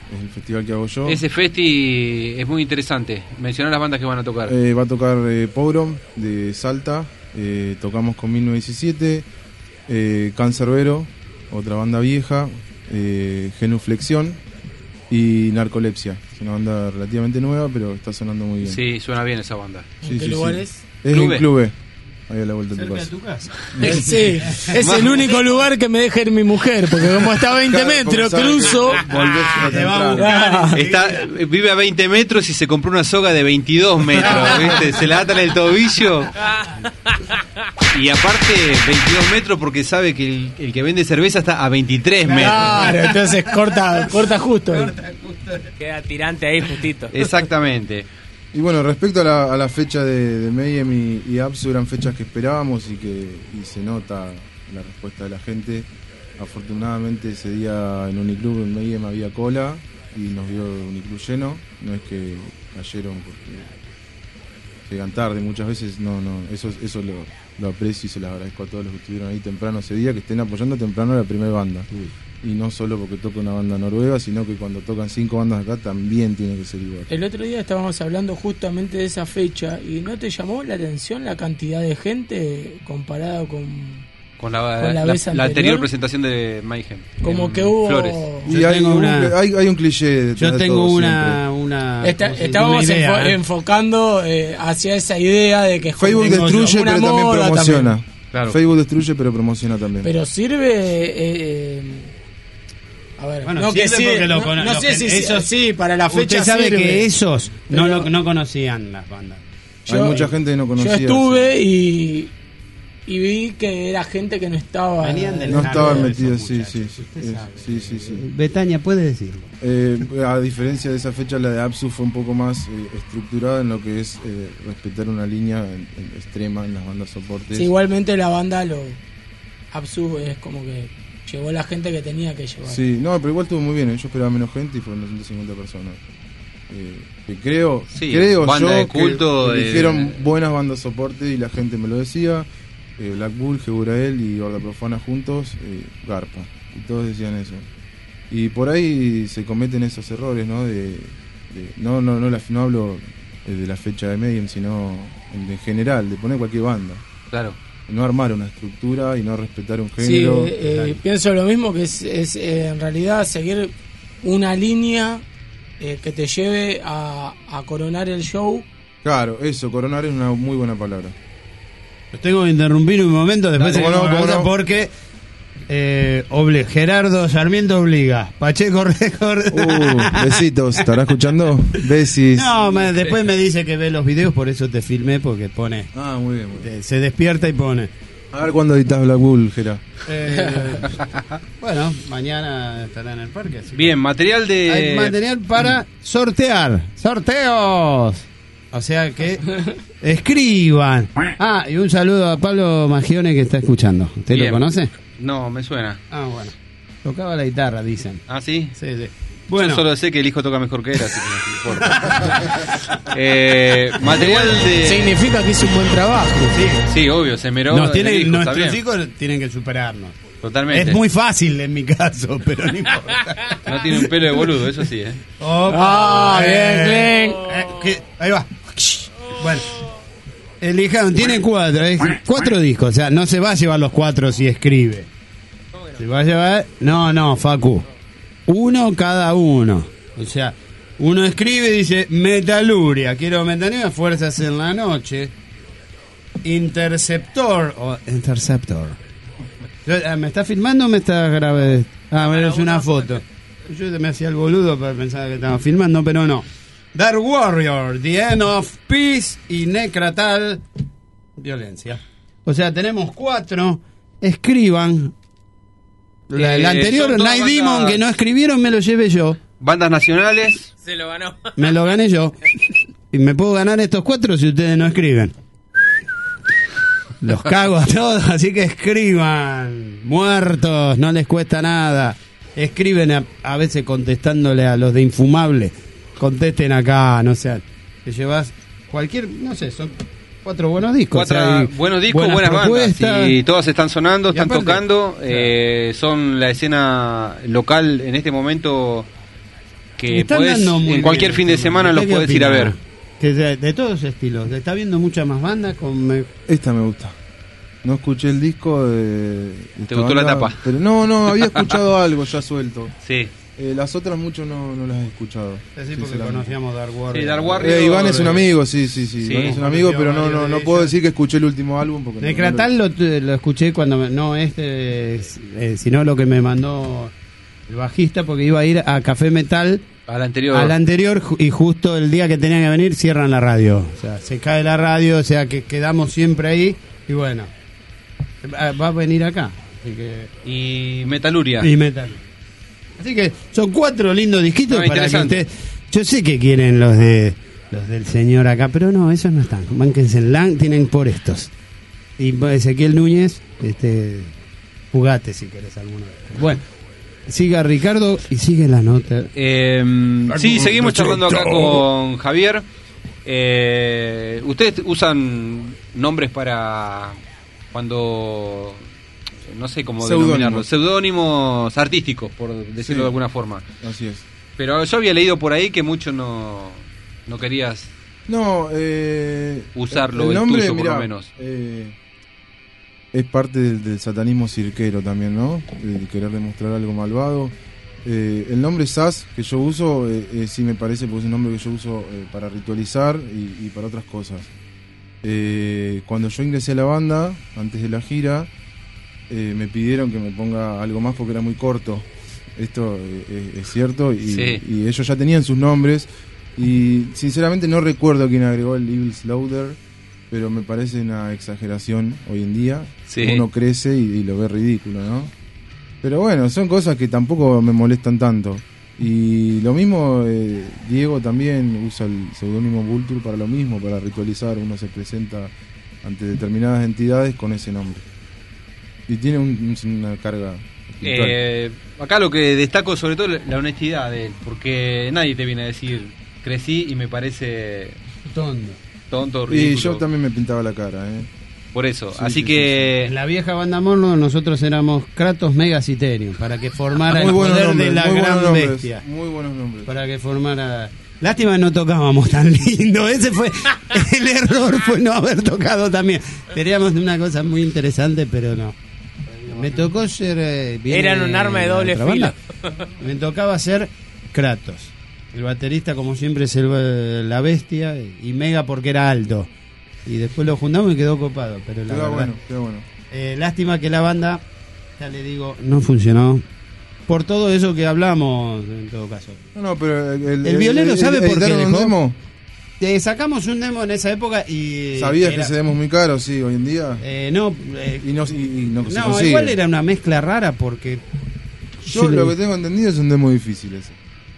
es el festival que hago yo. Ese festi es muy interesante. Mencionar las bandas que van a tocar. Eh, va a tocar eh, Pogrom de Salta, eh, tocamos con mil novecientos diecisiete, eh, Cancerbero, otra banda vieja, eh, Genuflexión y Narcolepsia. Es una banda relativamente nueva, pero está sonando muy bien. Sí, suena bien esa banda. Sí, ¿En qué sí, lugar sí. es? Es Clube. en Clube, ahí a la vuelta de tu Cerca de casa. tu casa. Eh, Sí, es el único lugar que me deja ir mi mujer, porque como está a veinte Claro, porque metros, sabe cruzo. que volvés a Te va a temprano. buscar. Está, vive a veinte metros y se compró una soga de veintidós metros, ¿viste? Se la ata en el tobillo. Y aparte, veintidós metros porque sabe que el, el que vende cerveza está a veintitrés metros. Claro, entonces corta, corta justo. Queda tirante ahí justito. Exactamente. Y bueno, respecto a la, a la fecha de, de Mayhem y, y Absu, eran fechas que esperábamos y que y se nota la respuesta de la gente. Afortunadamente ese día en Uniclub en Mayhem había cola y nos vio Uniclub lleno. No es que cayeron porque llegan tarde, muchas veces no, no, eso, eso lo, lo aprecio y se los agradezco a todos los que estuvieron ahí temprano ese día, que estén apoyando temprano a la primera banda. Y no solo porque toca una banda noruega, sino que cuando tocan cinco bandas acá también tiene que ser igual. El otro día estábamos hablando justamente de esa fecha y ¿no te llamó la atención la cantidad de gente comparado con Con la, Con la la- vez la anterior. anterior presentación de Mayhem. como en que hubo Flores. Y Yo hay, tengo un, una- hay, hay un cliché detrás Yo de tengo todo una, una Está- ¿cómo se dice? estábamos Una idea, enfo- ¿eh? enfocando eh, hacia esa idea de que es Facebook como destruye, una pero también moda promociona. también. Claro. Facebook destruye, pero promociona también. Pero sirve eh, a ver, Bueno, no que sirve sí, porque lo no, cono- no lo sé que- si esos- sí, para la fecha Usted sabe sirve. que esos no, Pero- lo, no conocían las bandas. Hay mucha gente que no conocía. Yo estuve y, y vi que era gente que no estaba. Venían del No Claro, estaban esos metidos, sí, muchachos, sí, sí, usted es- sabe. sí, sí, sí. Betania puede decirlo. Eh, a diferencia de esa fecha, la de Absu fue un poco más eh, estructurada en lo que es eh, respetar una línea en- en extrema en las bandas soportes. Sí, igualmente la banda lo Absu es como que llevó la gente que tenía que llevar. Sí, no, pero igual estuvo muy bien. ¿eh? Yo esperaba menos gente y fueron doscientas cincuenta personas. Eh, que creo, Sí, creo banda yo de culto, que de- eligieron buenas bandas soporte y la gente me lo decía. Eh, Black Bull, Geburael y Horda Profana juntos, eh, garpa. Y todos decían eso. Y por ahí se cometen esos errores, ¿no? De, de- no, no, no, la- no hablo eh, de la fecha de Mayhem, sino en, en general, de poner cualquier banda. Claro. No armar una estructura y no respetar un Sí, género. eh, pienso lo mismo, que es, es, eh, en realidad seguir una línea eh, que te lleve a, a coronar el show. Claro, eso, coronar es una muy buena palabra. Los tengo que interrumpir un momento, después Dale, seguimos cómo no, con la cómo cosa, no. porque eh, oble- Gerardo Sarmiento obliga. Pacheco Record. Uh, besitos, ¿estará escuchando? Besis. No, me- después me dice que ve los videos, por eso te filmé, porque pone. Ah, muy bien, muy bien. eh, se despierta y pone. A ver cuándo editas Black Bull, Gera. Eh, bueno, mañana estará en el parque. así que- Bien, material de... Hay material para sortear. ¡Sorteos! O sea que escriban. Ah, y un saludo a Pablo Magione que está escuchando. ¿Usted Bien. lo conoce? No, me suena. Ah, bueno. Tocaba la guitarra, dicen. ¿Ah, sí? Sí, sí. Bueno. Yo solo sé que el hijo toca mejor que él, así que no importa. eh, material de... Significa que hizo un buen trabajo. Sí. Sí, obvio, se meró. Nos el tienen, hijo, está nuestros bien. hijos tienen que superarnos. Totalmente. Es muy fácil en mi caso, pero no importa. No tiene un pelo de boludo, eso sí, ¿eh? Opa. Ah, bien, Eh, bien. eh, que- ahí va. Bueno. Elijaron, tiene cuatro, eh, cuatro discos, o sea, no se va a llevar los cuatro si escribe. Se va a llevar, no, no, Facu, uno cada uno. O sea, uno escribe y dice, Metaluria, quiero Metaluria, Fuerzas en la Noche, Interceptor, o Interceptor. Yo, ah, ¿me está filmando o me está grabando? Ah, bueno, es una foto. Yo me hacía el boludo para pensar que estaba filmando, pero no. Dark Warrior, The End of Peace y Necratal, Violencia. O sea, tenemos cuatro. Escriban. La, Eh, la anterior, son todas Night bandas- Demon, que no escribieron, me lo llevé yo. Bandas nacionales. Se lo ganó. Me lo gané yo. Y me puedo ganar estos cuatro si ustedes no escriben. Los cago a todos, así que escriban. Muertos, no les cuesta nada. Escriben a, a veces contestándole a los de Infumable. Contesten acá, no sé. Te llevas cualquier, no sé, son cuatro buenos discos. Cuatro hay buenos discos, buenas, propuestas. bandas. Y todas están sonando, Y están aparte- tocando. eh, son la escena local en este momento que Están podés, dando muy en cualquier bien fin de este semana momento. los ¿Qué podés ir a opinás? ver. Que de, de todos estilos. Está viendo muchas más bandas con... me- Esta me gusta. No escuché el disco de... de ¿Te esta gustó la banda, tapa? Pero no, no, había escuchado algo ya suelto. Sí. Eh, las otras mucho no, no las he escuchado. Sí, porque sinceramente. conocíamos Dark Warrior. Sí, Dark Warrior. Eh, Iván es un amigo, sí, sí, sí. Sí. Iván es un amigo, pero no, no, no puedo ellos. decir que escuché el último álbum. Porque no- no Necratal lo, lo escuché cuando... me- no este, eh, sino lo que me mandó el bajista, porque iba a ir a Café Metal... Al anterior. Al anterior, ju- y justo el día que tenían que venir cierran la radio. O sea, se cae la radio, o sea que quedamos siempre ahí. Y bueno, va va a venir acá. Así que, Y Metaluria. y metal. Así que son cuatro lindos disquitos No, para que interesante. ustedes. Yo sé que quieren los de los del señor acá, pero no, esos no están. Bánquense en LAN, tienen por estos. Y Ezequiel Núñez, este, jugate si querés alguno de estos. Bueno, siga Ricardo y sigue la nota. Eh, sí, seguimos charlando acá con Javier. Eh, ¿Ustedes usan nombres para cuando, no sé cómo Seudónimos. denominarlos, seudónimos artísticos, por decirlo Sí. de alguna forma? Así es. Pero yo había leído por ahí que mucho no, no querías No, eh, usarlo, el el nombre, tuyo, por mirá, lo menos. eh, es parte del, del satanismo cirquero también, ¿no? El querer demostrar algo malvado. Eh, el nombre Sas que yo uso, eh, eh, sí me parece, porque es un nombre que yo uso eh, para ritualizar y, y para otras cosas. Eh, cuando yo ingresé a la banda, antes de la gira, eh, me pidieron que me ponga algo más porque era muy corto. Esto eh, es, es cierto, y, Sí. y ellos ya tenían sus nombres. Y sinceramente no recuerdo quién agregó el Evil Slaughter, pero me parece una exageración hoy en día. Sí. Uno crece y, y lo ve ridículo, ¿no? Pero bueno, son cosas que tampoco me molestan tanto. Y lo mismo, eh, Diego también usa el seudónimo Vulture para lo mismo, para ritualizar. Uno se presenta ante determinadas entidades con ese nombre. Y tiene un- un- una carga espiritual. Eh, acá lo que destaco sobre todo es la honestidad de él, porque nadie te viene a decir, crecí y me parece Tondo. tonto, y ridículo. yo también me pintaba la cara, ¿eh? Por eso, Sí, así sí, que... En la vieja banda Morno nosotros éramos Kratos Mega Citerium, para que formara Muy el buenos poder nombres, de la muy buenos gran nombres, bestia. muy buenos nombres. Para que formara... Lástima que no tocábamos tan lindo. Ese fue el error, fue no haber tocado también. Queríamos una cosa muy interesante, pero no. Me tocó ser... eh, viene Eran un arma de la doble otra filo. banda. Me tocaba ser Kratos. El baterista, como siempre, es el- la bestia. Y Mega porque era alto. Y después lo juntamos y quedó copado. Pero la Queda verdad, bueno, queda bueno. eh, lástima que la banda, ya le digo, no funcionó. Por todo eso que hablamos, en todo caso. No, no, pero el, El violero, ¿sabe por qué editaron un dejó? demo? Eh, sacamos un demo en esa época y... ¿Sabías que era- ese demo es muy caro, sí, hoy en día? Eh, no, eh, Y no, y, y no se no, consigue. igual era una mezcla rara porque... Yo le- lo que tengo entendido es un demo difícil ese.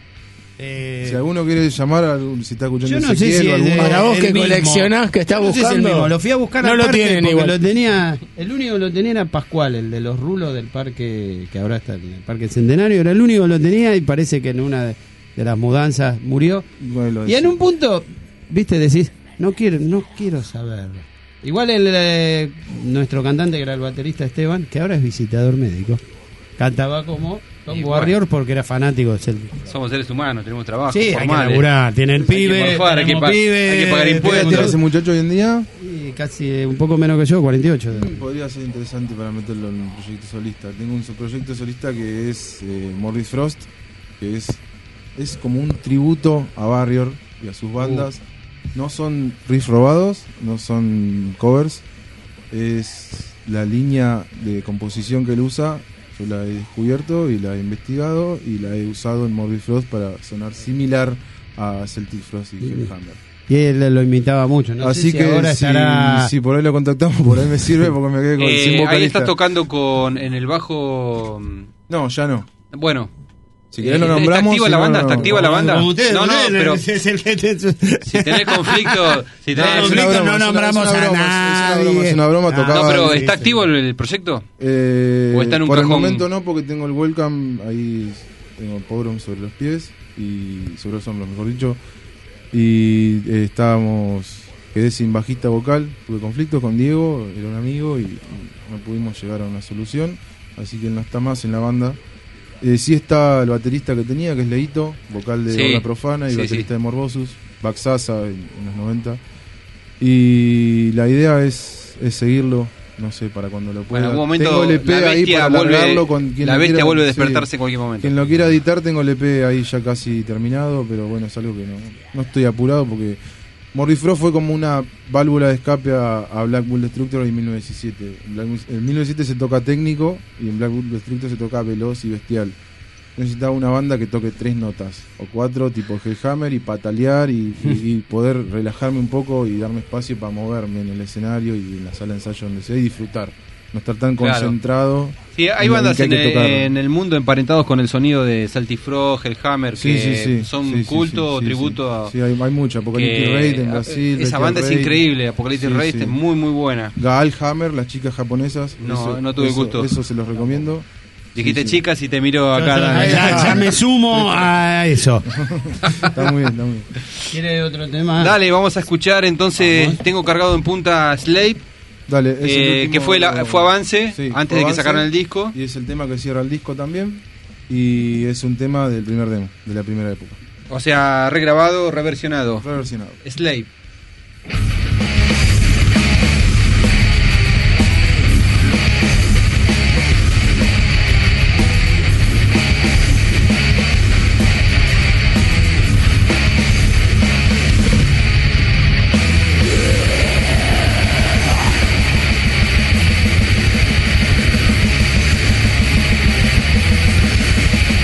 eh, Si alguno quiere llamar, a algún- si está escuchando yo no sé Ezequiel si o es de- alguno- Para vos el que mismo. coleccionás, que estás no sé si es el buscando, mismo. Lo fui a buscar no lo aparte tienen porque igual. lo tenía, el único que lo tenía era Pascual, el de los rulos del parque, que ahora está en el Parque Centenario, era el único que lo tenía y parece que en una de, de las mudanzas murió. Bueno, lo Y en decía. un punto, viste, decís, no quiero, no quiero saberlo. Igual el eh, nuestro cantante, que era el baterista Esteban, que ahora es visitador médico, cantaba como Tom Y Warrior porque era fanático. Es el- Somos seres humanos, tenemos trabajo. sí, hay que formales. laburar, tiene el Hay que pibe, morfar, hay que tenemos pa- pibe, hay que pagar ¿Qué edad impuestos. tiene ese muchacho hoy en día? y casi eh, un poco menos que yo, cuarenta y ocho. Podría ser interesante para meterlo en un proyecto solista. Tengo un proyecto solista que es eh, Morris Frost, que es, es como un tributo a Barrior y a sus bandas. No son riffs robados, no son covers, es la línea de composición que él usa. Yo la he descubierto y la he investigado y la he usado en Morbid Frost para sonar similar a Celtic Frost y Hellhammer. Y él lo imitaba mucho, ¿no? Así sé si que ahora si, estará... si por ahí lo contactamos, por ahí me sirve porque me quedé con, Eh, sin ahí vocalista. estás tocando con en el bajo. mm, No, ya no. Bueno, Si querés lo Eh, nombramos. ¿está activa si la no, banda? no, ¿Está no. activa la banda? Como ustedes, No, no, ustedes, pero- es el que te- si tenés conflicto, si tenés No, Es conflicto- una conflicto, broma, no es una- nombramos es una a broma, es una broma, nadie. es una broma, Ah, tocaba- No, pero sí, ¿está sí. activo el, el proyecto? Eh, ¿O está en un por cajón? el momento no, porque tengo el Welcome, ahí tengo el Pogrom sobre los pies, y sobre los hombros, mejor dicho. Y eh, estábamos, quedé sin bajista vocal, tuve conflictos con Diego, era un amigo, y, y no pudimos llegar a una solución. Así que él no está más en la banda. Eh, sí está el baterista que tenía, que es Leito, vocal de Sí. Obra Profana y Sí, baterista sí. de Morbosus, Baxasa en, en los noventa. Y la idea es, es seguirlo, no sé, para cuando lo pueda. Bueno, en algún momento tengo el E P la ahí bestia para vuelve- largarlo con quien la lo bestia quiera- vuelve a sí. despertarse en cualquier momento. Quien lo quiera editar, tengo el E P ahí ya casi terminado, pero bueno, es algo que no, no estoy apurado porque Morbid Frost fue como una válvula de escape a, a Black Bull Destructor en mil novecientos diecisiete. En, Black Bull- en mil novecientos diecisiete se toca técnico y en Black Bull Destructor se toca veloz y bestial. Necesitaba una banda que toque tres notas o cuatro, tipo Hellhammer, y patalear y, y- y poder relajarme un poco y darme espacio para moverme en el escenario y en la sala de ensayo donde sea y disfrutar. No estar tan Claro. concentrado. Sí, hay en lo bandas que hay en, que tocar. en el mundo emparentados con el sonido de Saltifrog, Hellhammer, Sí, que sí, sí. son Sí, sí, culto sí, o sí, tributo sí. a... Sí, hay, hay mucha. Apocalyptic que- Raid en Brasil. Esa Bestial banda es Raid. increíble, Apocalyptic Sí, Raid sí. es muy muy buena. Gaal Hammer, las chicas japonesas. No, eso- no tuve eso- gusto. Eso se los recomiendo. Dijiste Sí, sí. chicas y te miro acá. Ya, ya- ya me sumo a eso. Está muy bien, está muy bien. ¿Quiere otro tema? Dale, vamos a escuchar entonces. Tengo cargado en punta Slave, Dale, es el eh, último- que fue, la, fue avance Sí, antes fue de que avance, sacaran el disco. Y es el tema que cierra el disco también. Y es un tema del primer demo, de la primera época. O sea, regrabado, reversionado. Reversionado. Slave.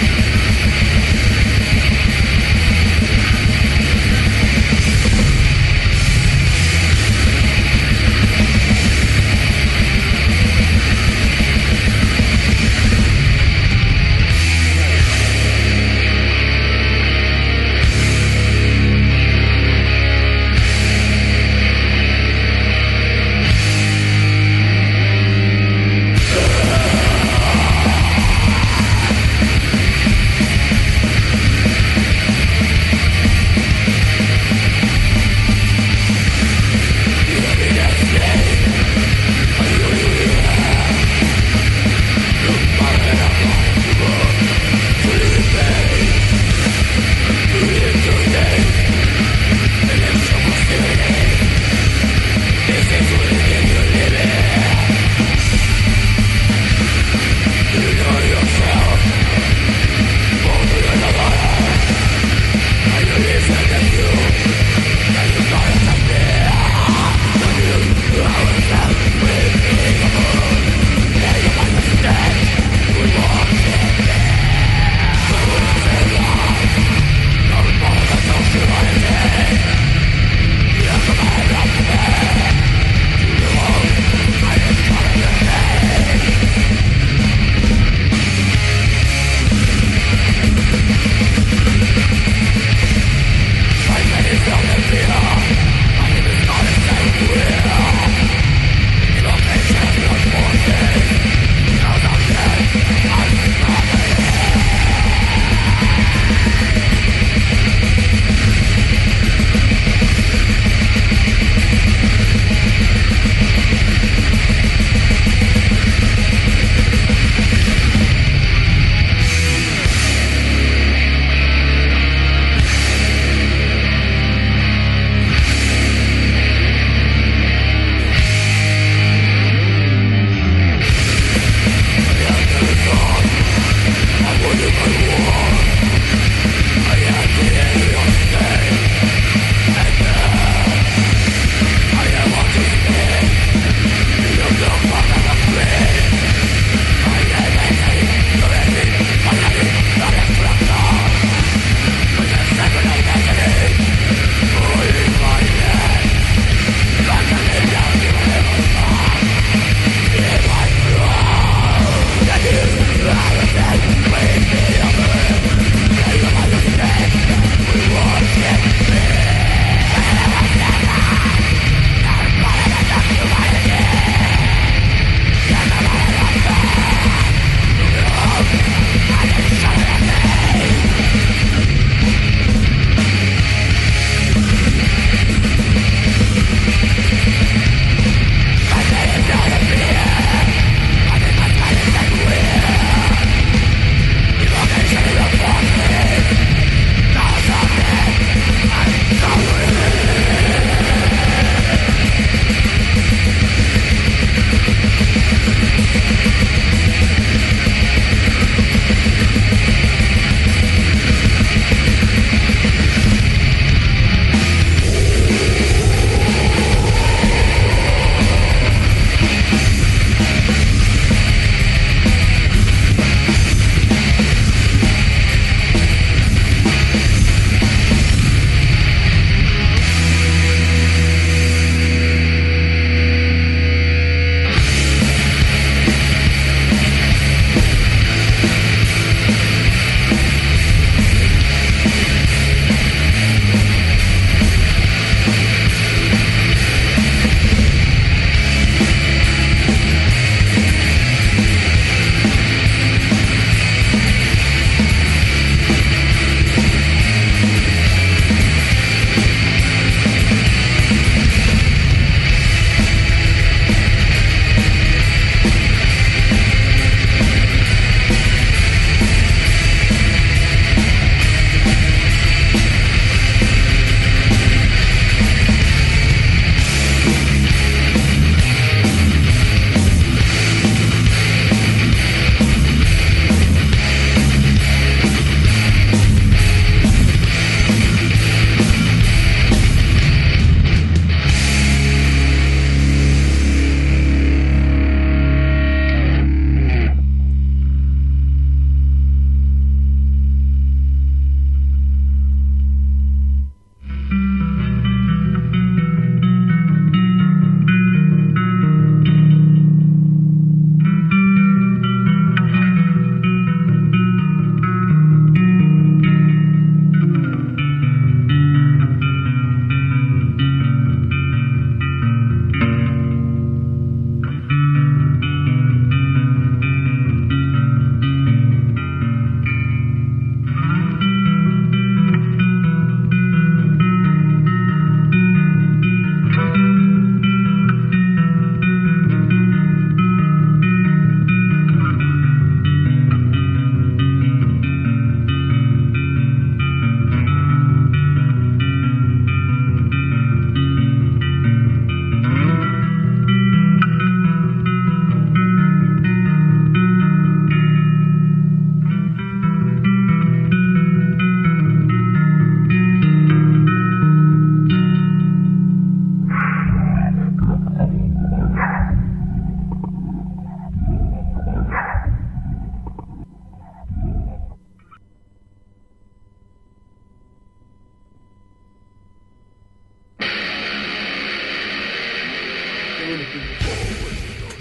Thank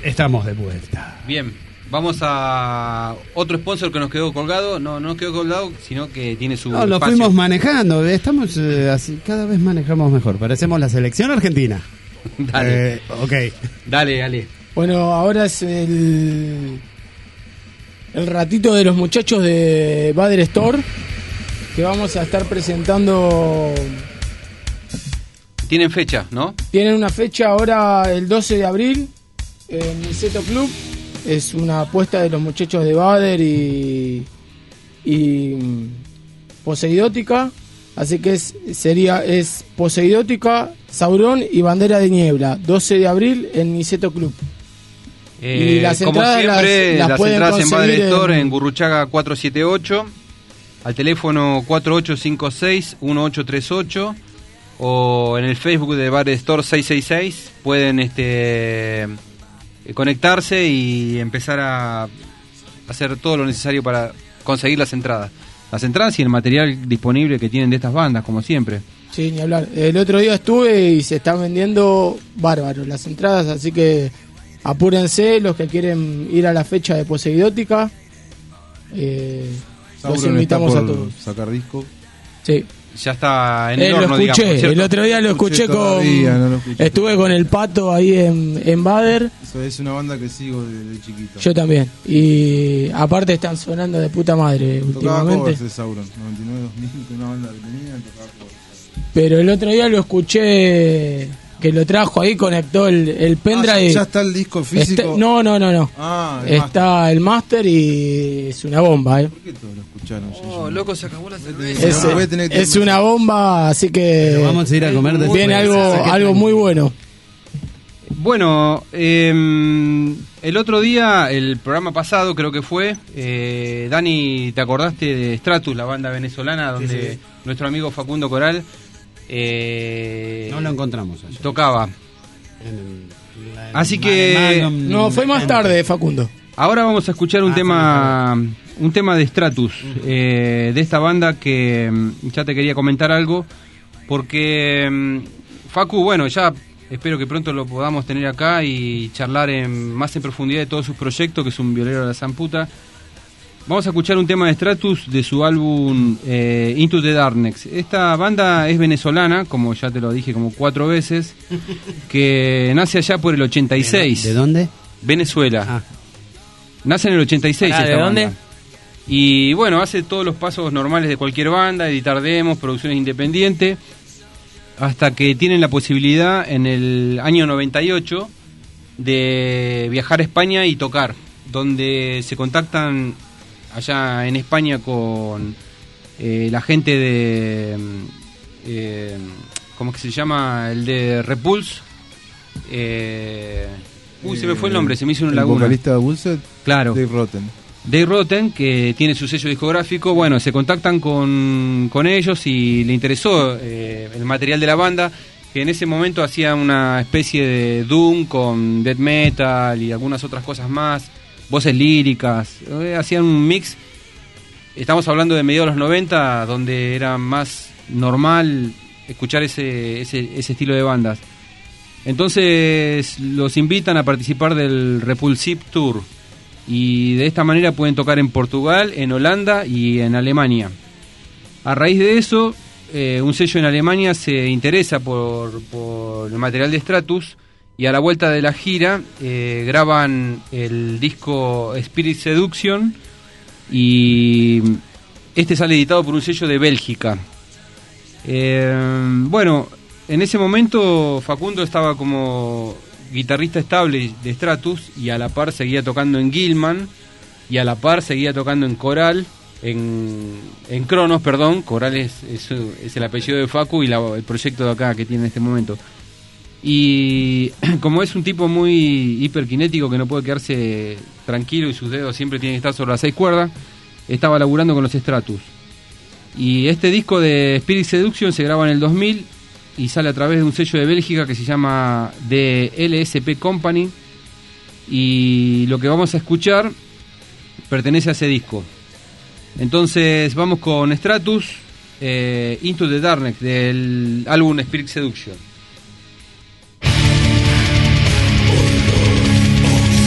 Estamos de vuelta. Bien, vamos a otro sponsor que nos quedó colgado. No, no nos quedó colgado, sino que tiene su No, lo espacio. fuimos manejando. Estamos eh, así, cada vez manejamos mejor. Parecemos la selección argentina. Dale, Eh, ok. dale, dale. Bueno, ahora es el, el ratito de los muchachos de Bader Store, que vamos a estar presentando. Tienen fecha, ¿no? Tienen una fecha ahora el doce de abril en Niceto Club. Es una apuesta de los muchachos de Bader y, y mm, Poseidótica. Así que es, sería es Poseidótica, Saurón y Bandera de Niebla. doce de abril en Niceto Club. Eh, Y las como entradas siempre, las- las las pueden entradas en Bader conseguir Store en- en Gurruchaga cuatrocientos setenta y ocho, al teléfono cuatro ocho cinco seis uno ocho tres ocho o en el Facebook de Bader Store seiscientos sesenta y seis. Pueden este eh, conectarse y empezar a hacer todo lo necesario para conseguir las entradas. Las entradas y el material disponible que tienen de estas bandas, como siempre. Sí, ni hablar. El otro día estuve y se están vendiendo bárbaros las entradas, así que apúrense los que quieren ir a la fecha de Poseidótica. Eh, los Sauron invitamos está a por todos. sacar disco. Sí. Ya está en Eh, el lo horno, escuché, digamos, ¿cierto? el otro día lo escuché, Escuché con... todavía, no lo escuché estuve todavía. con el Pato ahí en, en Bader, Eso es una banda que sigo desde chiquito. yo también. Y aparte están sonando de puta madre Tocaba últimamente. covers de Sauron, noventa y nueve dos mil, que una banda que tenía, tocaba covers. Pero el otro día lo escuché que lo trajo ahí, conectó el, el pendrive. Ah, ya, ya está el disco físico. Está- no, no, no, no. Ah, el Está el máster y es una bomba, ¿eh? ¿Por qué todos lo escucharon? Yo- Oh, yo- loco, se acabó la cerveza. Es, No, voy a tener que es irme. una bomba, así que Pero vamos a ir a comer después. viene algo, Así que algo muy bueno. Bueno, eh, el otro día, el programa pasado creo que fue, eh, Dani, ¿te acordaste de Stratus, la banda venezolana, donde sí. nuestro amigo Facundo Coral eh, No lo encontramos ayer. tocaba? En la- Así en que- Magnum- No, fue más tarde, Facundo. Ahora vamos a escuchar un Ah, tema un tema de Stratus, eh, de esta banda que mm, ya te quería comentar algo, porque mm, Facu, bueno, ya espero que pronto lo podamos tener acá y charlar en, más en profundidad de todos sus proyectos, que es un violero de la zamputa. Vamos a escuchar un tema de Stratus de su álbum eh, Into the Darkness. Esta banda es venezolana, como ya te lo dije como cuatro veces, que nace allá por el ochenta y seis. ¿De dónde? Venezuela. Ah. Nace en el ochenta y seis. Ah, ¿de esta dónde? banda. Y bueno, hace todos los pasos normales de cualquier banda, editar demos, producciones independientes, hasta que tienen la posibilidad en el año noventa y ocho de viajar a España y tocar, donde se contactan allá en España con eh, la gente de... Eh, ¿cómo es que se llama? El de Repulse. Eh, uy, se me fue el nombre, se me hizo una el laguna. vocalista de Bullset, Claro. Dave Rotten. Dave Rotten, que tiene su sello discográfico, bueno, se contactan con, con ellos y le interesó eh, el material de la banda, que en ese momento hacía una especie de doom con death metal y algunas otras cosas más, voces líricas, eh, hacían un mix. Estamos hablando de mediados de los noventa, donde era más normal escuchar ese, ese, ese estilo de bandas. Entonces los invitan a participar del Repulsive Tour. Y de esta manera pueden tocar en Portugal, en Holanda y en Alemania. A raíz de eso, eh, un sello en Alemania se interesa por, por el material de Stratus y a la vuelta de la gira eh, graban el disco Spirit Seduction y este sale editado por un sello de Bélgica. Eh, bueno, en ese momento Facundo estaba como guitarrista estable de Stratus y a la par seguía tocando en Gilman y a la par seguía tocando en Coral, en, en Cronos, perdón. Coral es, es, es el apellido de Facu y la, el proyecto de acá que tiene en este momento. Y como es un tipo muy hiperkinético que no puede quedarse tranquilo y sus dedos siempre tienen que estar sobre las seis cuerdas, estaba laburando con los Stratus. Y este disco de Spirit Seduction se graba en el dos mil y sale a través de un sello de Bélgica que se llama The L S P Company, y lo que vamos a escuchar pertenece a ese disco. Entonces vamos con Stratus, eh, Into the Darkness, del álbum Spirit Seduction. Oxy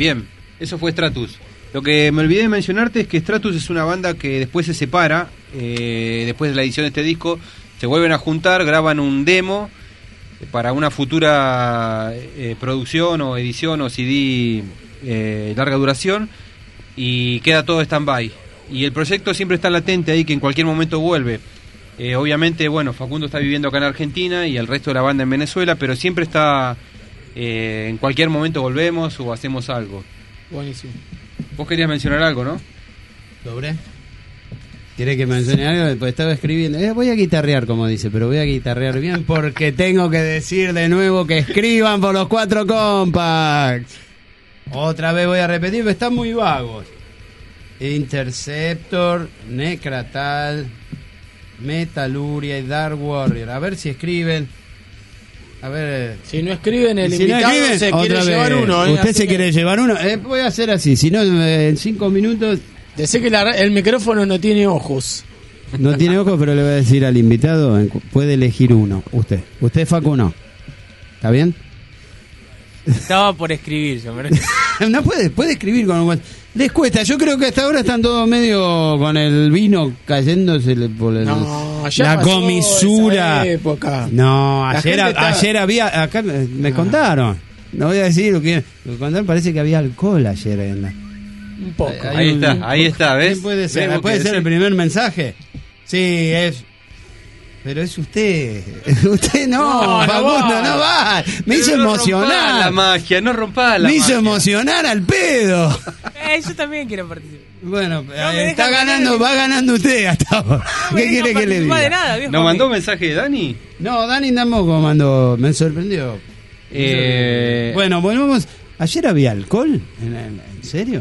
Bien, eso fue Stratus. Lo que me olvidé de mencionarte es que Stratus es una banda que después se separa, eh, después de la edición de este disco, se vuelven a juntar, graban un demo para una futura eh, producción o edición o C D eh, larga duración, y queda todo stand-by. Y el proyecto siempre está latente ahí, que en cualquier momento vuelve. Eh, obviamente, bueno, Facundo está viviendo acá en Argentina y el resto de la banda en Venezuela, pero siempre está, eh, en cualquier momento volvemos o hacemos algo. Buenísimo. Vos querías mencionar algo, ¿no? ¿Sobre? ¿Quieres que mencione algo? Pues estaba escribiendo. Eh, voy a guitarrear, como dice, pero voy a guitarrear bien porque tengo que decir de nuevo que escriban por los cuatro compacts. Otra vez voy a repetir, pero están muy vagos. Interceptor, Necratal, Metaluria y Dark Warrior. A ver si escriben. A ver. Si no escriben, el si invitado no escriben, se quiere otra llevar vez. uno. ¿eh? Usted Así se que quiere llevar uno. Eh, voy a hacer así. Si no, en cinco minutos. Decí que la- el micrófono no tiene ojos. No tiene ojos, pero le voy a decir al invitado, en cu- puede elegir uno. Usted. Usted, Facu, no. ¿Está bien? Estaba por escribir yo, pero... No puede, puede escribir con un... Les cuesta, yo creo que hasta ahora están todos medio con el vino cayéndose por el- No, ya la pasó comisura. esa época. No, La ayer, gente está- ayer había, acá me, me contaron, no voy a decir lo que me contaron, parece que había alcohol ayer en la... Un poco. Hay Ahí un- está, ahí está, ¿ves? ¿Quién puede ser? ¿Ves vos ¿Puede que ser el decís? primer mensaje? Sí, es... Pero es usted. Usted no, No, no Facundo, va. no va. Me hizo Pero no rompás emocionar. la magia, no rompa la Me hizo magia. emocionar al pedo. Eh, yo también quiero participar. Bueno, me eh, dejan está ganar. ganando, va ganando usted hasta ahora. No me ¿Qué dejan quiere que le participar de diga? nada, viejo. ¿Nos mandó un mensaje de Dani? No, Dani tampoco mandó, me sorprendió. Eh, Bueno, bueno, vamos. ¿Ayer había alcohol? ¿En, en- en serio?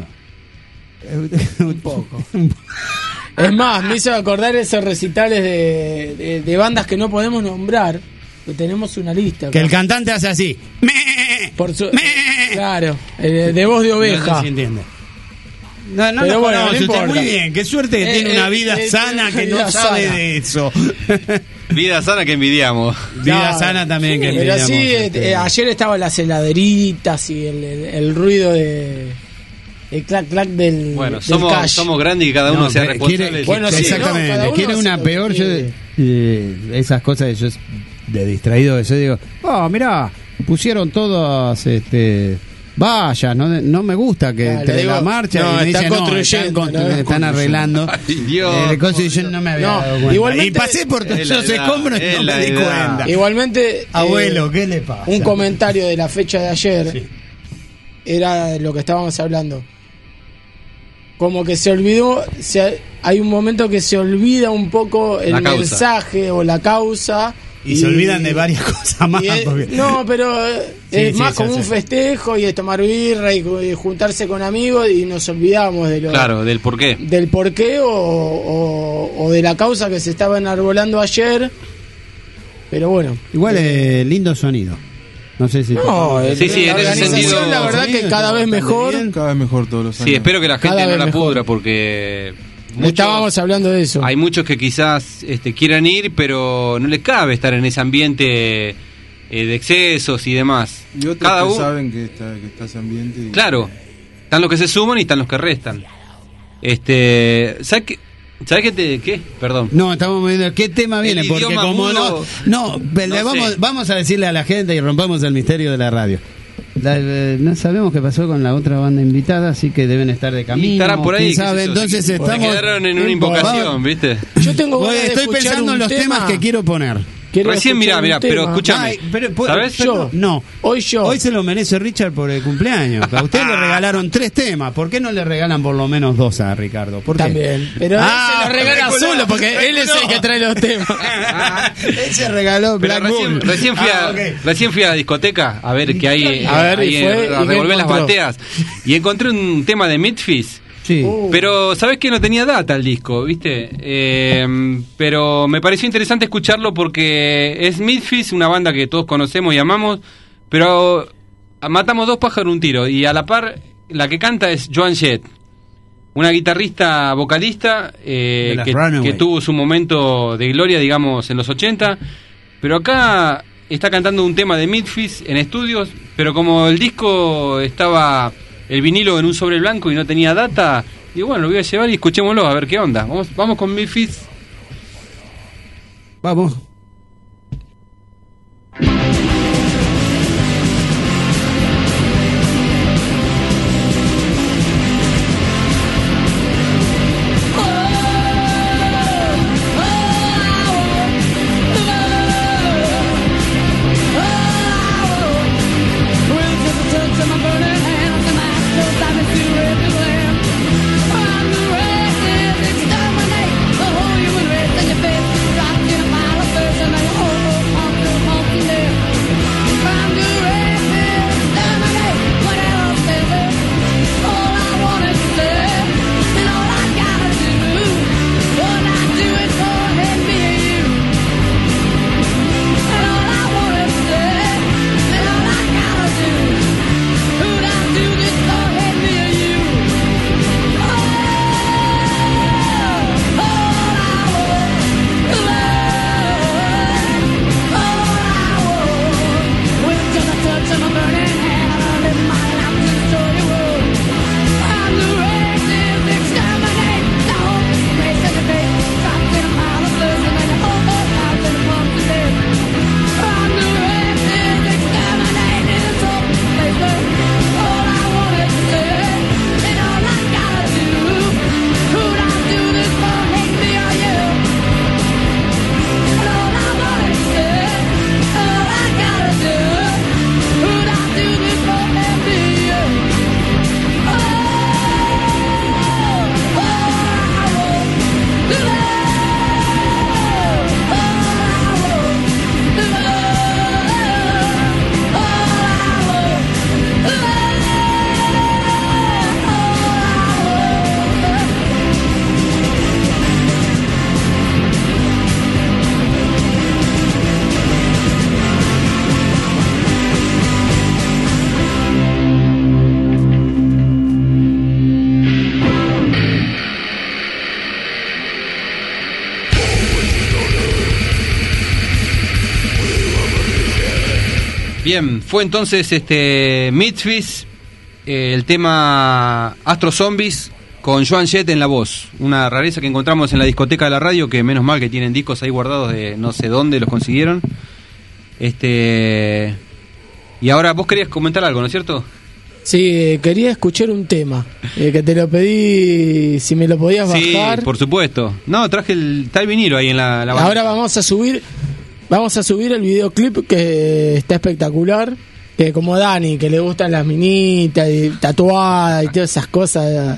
Un poco. Es más, me hizo acordar esos recitales de, de, de bandas que no podemos nombrar. Que tenemos una lista. Que acá. el cantante hace así. Por su- Claro, eh, de voz de No oveja. sé si entiende. No, no Pero lo bueno, no conoce usted. importa. Muy bien, qué suerte que Eh, tiene eh, una vida eh, sana que no vida sabe sana. de eso. vida sana que envidiamos. Vida Claro. sana también que Pero envidiamos, sí, eh, este. eh, ayer estaban las heladeritas y el, el, el ruido de. El clac clac del. Bueno, del somos, cash. somos grandes y cada uno No, sea que- responsable. quiere- de- Bueno, sí, exactamente. no, cada uno quiere hace una lo que peor. Yo, quiere. eh, esas cosas de yo de distraído, yo digo, oh, mirá, pusieron todas este vallas, no, no me gusta que Claro, entre digo, la marcha no, y me están dicen, no, construyendo, están, constru- ¿no? están arreglando. Ay, Dios. Eh, cosas y yo no me había No, dado cuenta. igualmente- Y pasé por todos Es la esos edad, escombros y es no la me di edad. cuenta. Igualmente. eh, Abuelo, ¿qué le pasa? Un comentario de la fecha de ayer Sí. era de lo que estábamos hablando. Como que se olvidó, se, hay un momento que se olvida un poco el La causa. mensaje o la causa. Y, se olvidan de varias cosas más. y es- porque- no, pero eh, Sí, es sí, más sí, como sí. un festejo y es tomar birra y, y juntarse con amigos y nos olvidamos de lo, Claro, del por qué. del porqué o, o, o de la causa que se estaba enarbolando ayer. Pero bueno. Igual eh, lindo sonido. No sé si. No, el- Sí, sí, la en ese organización, sentido- la verdad que cada vez mejor. Cada vez mejor todos los años. Sí, espero que la gente Cada no vez la mejor. pudra porque No estábamos hablando de eso. hay muchos que quizás este, quieran ir, pero no les cabe estar en ese ambiente eh, de excesos y demás. Y otros Cada que uno, saben que está, que está ese ambiente. y- claro, están los que se suman y están los que restan. Este, ¿sabes qué? ¿Sabes qué te qué? Perdón. No, estamos viendo qué tema viene, El porque idioma como mudo, no, no, le no vamos, sé. vamos a decirle a la gente y rompamos el misterio de la radio. La- eh, no sabemos qué pasó con la otra banda invitada, así que deben estar de camino. Y estarán por ahí, quién qué sé sabe. yo, Entonces se- se estamos. quedaron en una Vamos- invocación, ¿viste? Yo tengo Voy- ganas de estoy escuchar pensando en un los tema. temas que quiero poner. Quiero Recién, escuchar mirá, un mirá, pero tema. escuchame. Ay, pero, po- ¿Sabes? pero- no. Hoy yo. Hoy se lo merece Richard por el cumpleaños. A usted le regalaron tres temas. ¿Por qué no le regalan por lo menos dos a Ricardo? ¿Por qué? También. Pero Ah, él se lo regala película. solo porque él es el que trae los temas. Él se regaló Pero Black recién, Bull. recién fui a, Ah, ok. recién fui a la discoteca a ver qué hay, A ver, ahí, y fue, a ¿y qué revolver las encontró? bateas. Y encontré un tema de Midfish. Sí. Uh. Pero, ¿sabes qué? No tenía data el disco, ¿viste? Eh, pero me pareció interesante escucharlo porque es Midfish, una banda que todos conocemos y amamos, pero matamos dos pájaros un tiro. Y a la par, la que canta es Joan Jett, una guitarrista vocalista eh, De las que, Runaway. que tuvo su momento de gloria, digamos, en los ochenta. Pero acá está cantando un tema de Midfish en estudios, pero como el disco estaba el vinilo en un sobre blanco y no tenía data. Y bueno, lo voy a llevar y escuchémoslo, a ver qué onda. Vamos, vamos con Misfits. Vamos. Bien, fue entonces este Misfits, eh, el tema Astro Zombies con Joan Jett en la voz. Una rareza que encontramos en la discoteca de la radio, que menos mal que tienen discos ahí guardados de no sé dónde los consiguieron. Este y ahora vos querías comentar algo, ¿no es cierto? Sí, quería escuchar un tema, eh, que te lo pedí si me lo podías bajar. Sí, por supuesto. No, traje el, está el vinilo ahí en la, la Ahora vamos a subir, vamos a subir el videoclip, que está espectacular, que como Dani, que le gustan las minitas y tatuadas y todas esas cosas,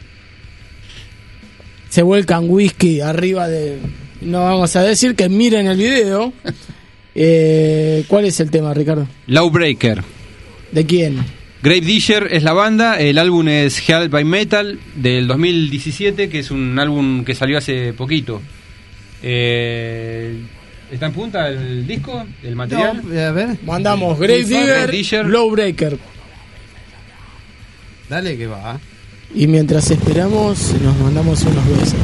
se vuelcan whisky arriba de... No vamos a decir que miren el video. eh, ¿Cuál es el tema, Ricardo? Lawbreaker. ¿De quién? Grave Digger es la banda, el álbum es Hell by Metal del dos mil diecisiete, que es un álbum que salió hace poquito. Eh, ¿Está en punta el disco, el material? No, a ver. Mandamos Grave Digger, Digger. Lawbreaker. Dale que va. Y mientras esperamos, nos mandamos unos besos.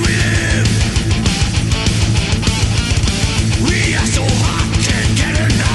We are so hot, can't get enough.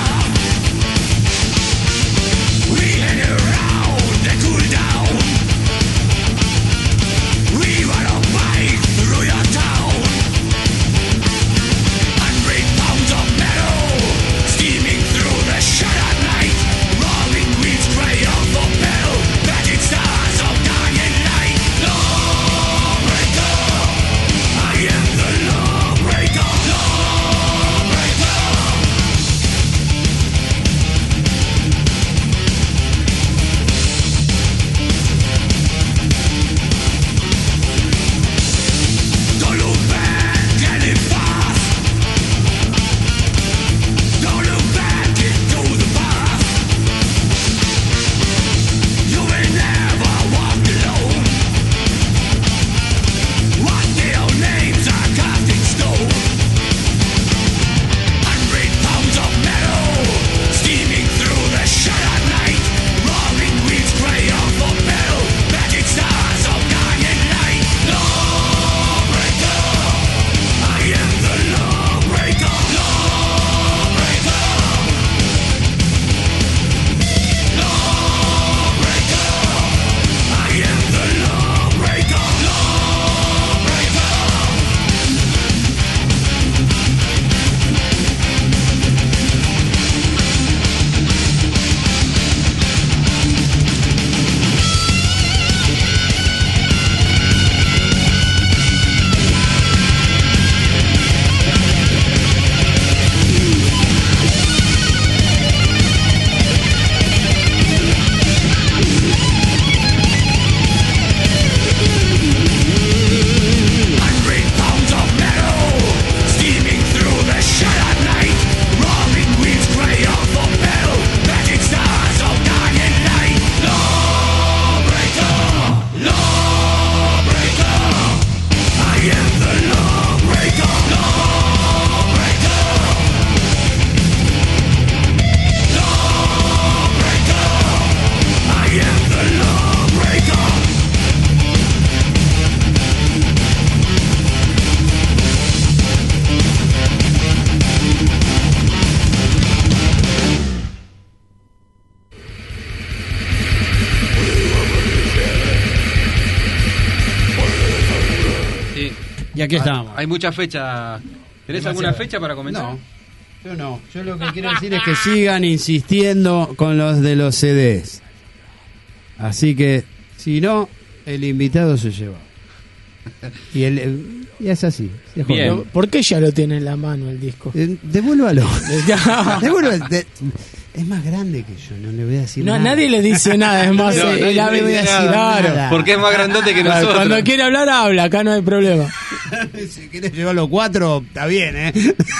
aquí estamos. Hay muchas fechas. ¿Tenés Demasiado. alguna fecha para comentar? No, yo no. Yo lo que quiero decir es que sigan insistiendo con los de los C Ds. Así que, si no, el invitado se lleva. Y, el, y es así. se jodió. Bien. ¿Por qué ya lo tiene en la mano el disco? Eh, Devuélvalo. Devuélvalo. De- es más grande que yo, no le voy a decir No, nada. nadie le dice nada, es más, No, eh, nadie la- le voy a dice decir nada. nada. Porque es más grandote que Claro, nosotros. cuando quiere hablar, habla, acá no hay problema. Si querés llevar los cuatro, está bien, ¿eh?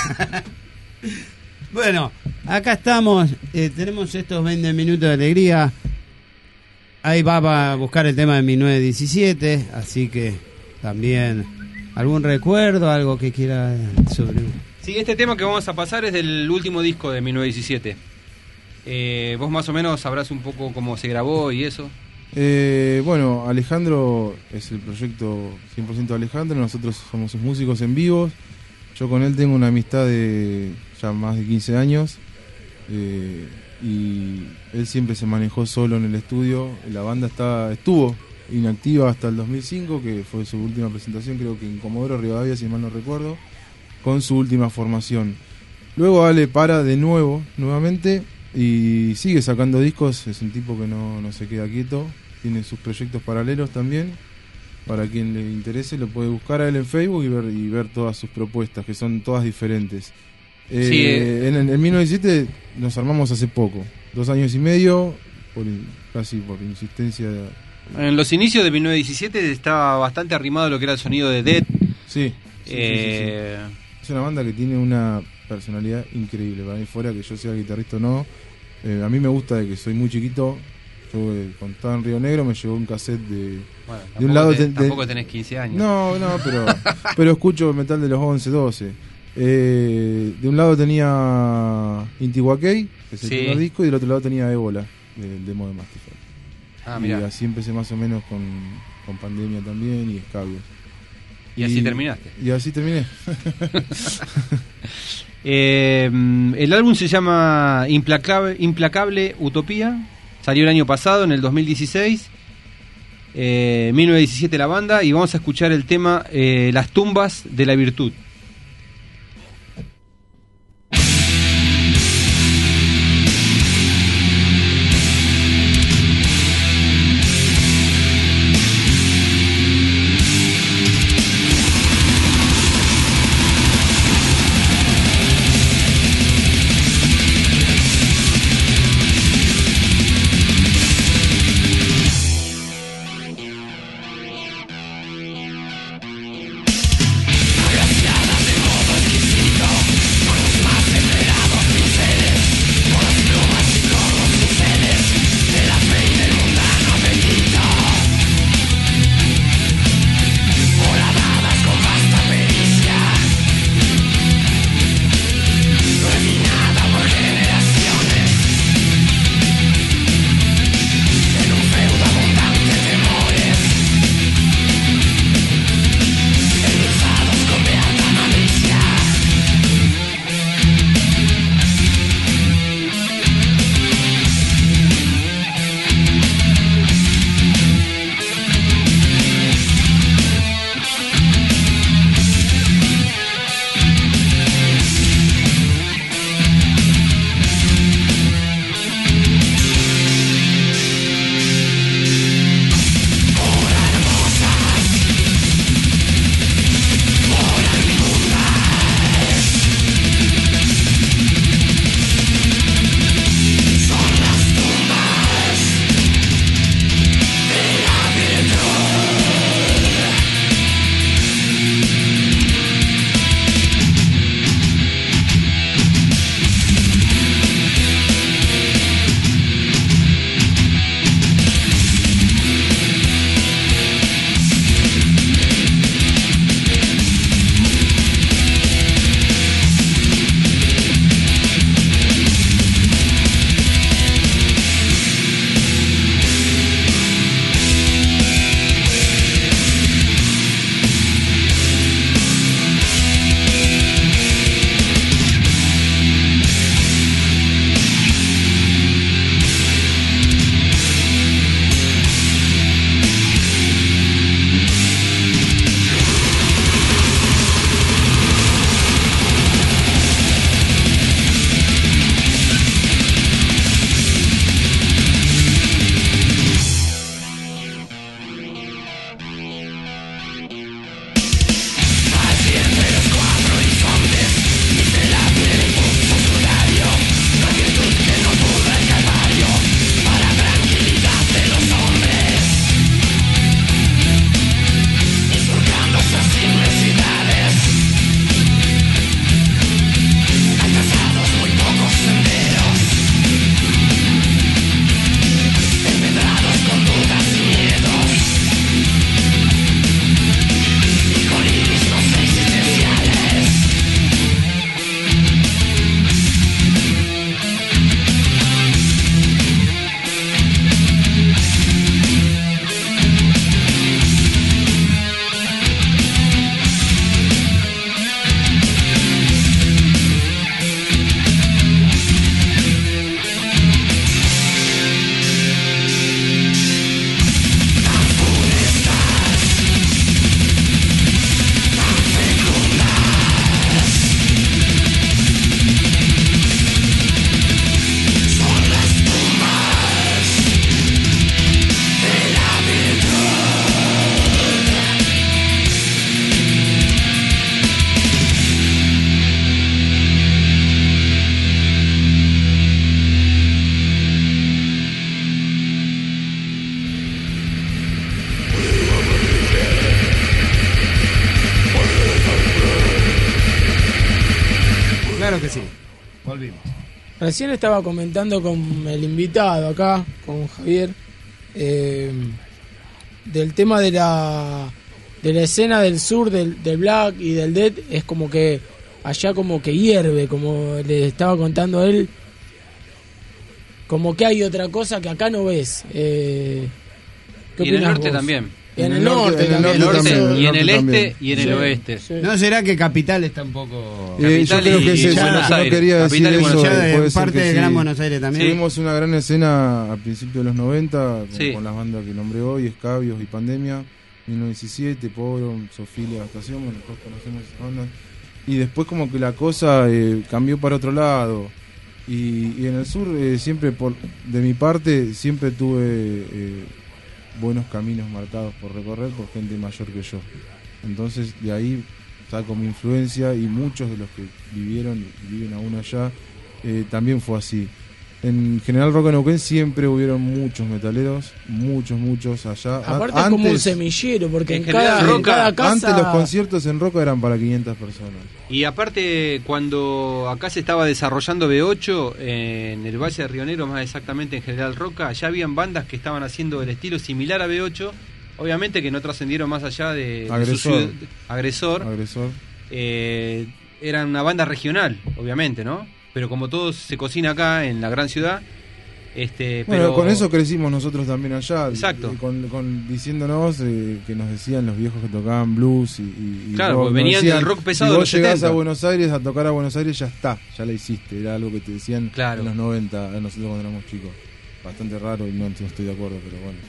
Bueno, acá estamos. eh, tenemos estos veinte minutos de alegría. Ahí va a buscar el tema de mil novecientos diecisiete. Así que también algún recuerdo, algo que quiera sobre. Sí, este tema que vamos a pasar es del último disco de mil novecientos diecisiete. Eh, vos más o menos sabrás un poco cómo se grabó y eso. Eh, bueno, Alejandro es el proyecto cien por ciento de Alejandro, nosotros somos sus músicos en vivos. Yo con él tengo una amistad de ya más de quince años eh, y él siempre se manejó solo en el estudio. La banda está, estuvo inactiva hasta el dos mil cinco, que fue su última presentación, creo que en Comodoro Rivadavia, si mal no recuerdo, con su última formación. Luego Ale para de nuevo, nuevamente, y sigue sacando discos. Es un tipo que no, no se queda quieto, tiene sus proyectos paralelos también. Para quien le interese lo puede buscar a él en Facebook y ver, y ver todas sus propuestas, que son todas diferentes. Eh, Sí, eh. en, en mil novecientos diecisiete nos armamos hace poco, dos años y medio, por, casi por insistencia de... En los inicios de mil novecientos diecisiete estaba bastante arrimado lo que era el sonido de Dead. Sí, sí, Eh, sí, sí, sí. Es una banda que tiene una personalidad increíble. Para mí, fuera que yo sea guitarrista o no, eh, a mí me gusta de que soy muy chiquito. Yo eh, cuando estaba en Río Negro me llegó un cassette de, Bueno, de un tampoco lado... te- de- de- tampoco tenés quince años. No, no, pero, pero escucho metal de los once, doce. Eh, de un lado tenía Intihuacay, que es el Sí. primer disco, y del otro lado tenía Ébola, del demo de Mastify. Ah, y mirá. así empecé más o menos con, con Pandemia también y Escabios. Y así terminaste. Y así terminé. Eh, el álbum se llama Implacable, Implacable Utopía. Salió el año pasado, en el dos mil dieciséis. Eh, mil novecientos diecisiete la banda. Y vamos a escuchar el tema eh, Las tumbas de la virtud. Gracias. Recién estaba comentando con el invitado acá, con Javier, eh, del tema de la de la escena del sur, del, del black y del death. Es como que allá como que hierve, como le estaba contando él, como que hay otra cosa que acá no ves. Eh, ¿qué Y en el opinás norte vos? también. Y en el norte, en el también. norte norte, también, y en el el norte este también. y en el Sí, oeste. sí. ¿No será que Capital está un poco... Eh, yo Capital creo y- que es y eso, Buenos no Aires. quería decir Capital y eso. Buenos Ya Aires. de puede ser parte que del sí. Gran Buenos Aires también. Tuvimos una gran escena a principios de los noventa con, Sí. con las bandas que nombré hoy, Escabios y Pandemia, mil novecientos diecisiete, Pogrom, Sofía, Gastación, bueno, todos conocemos esas bandas. Y después como que la cosa eh, cambió para otro lado. Y, y en el sur eh, siempre, por de mi parte, siempre tuve eh, buenos caminos marcados por recorrer por gente mayor que yo. Entonces de ahí saco mi influencia y muchos de los que vivieron y viven aún allá eh, también fue así. En General Roca Neuquén siempre hubieron muchos metaleros, muchos, muchos allá. Aparte A- es como un antes- semillero, porque En en, general, cada, en Roca, cada casa... Antes los conciertos en Roca eran para quinientas personas. Y aparte, cuando acá se estaba desarrollando B ocho, eh, en el Valle de Río Negro, más exactamente en General Roca, ya habían bandas que estaban haciendo el estilo similar a B ocho, obviamente que no trascendieron más allá de, de su Agresor. ciudad- agresor, Agresor. eh, eran una banda regional, obviamente, ¿no? Pero como todo se cocina acá, en la gran ciudad, este, Bueno, pero... con eso crecimos nosotros también allá. Exacto. eh, Con, con- diciéndonos eh, que nos decían los viejos que tocaban blues y, y- y Claro, rock, porque nos venían decían, del rock pesado si de vos los llegás setenta. a Buenos Aires a tocar a Buenos Aires, ya está, ya la hiciste. Era algo que te decían Claro. en los noventa, a nosotros cuando éramos chicos. Bastante raro y no, no estoy de acuerdo, pero bueno.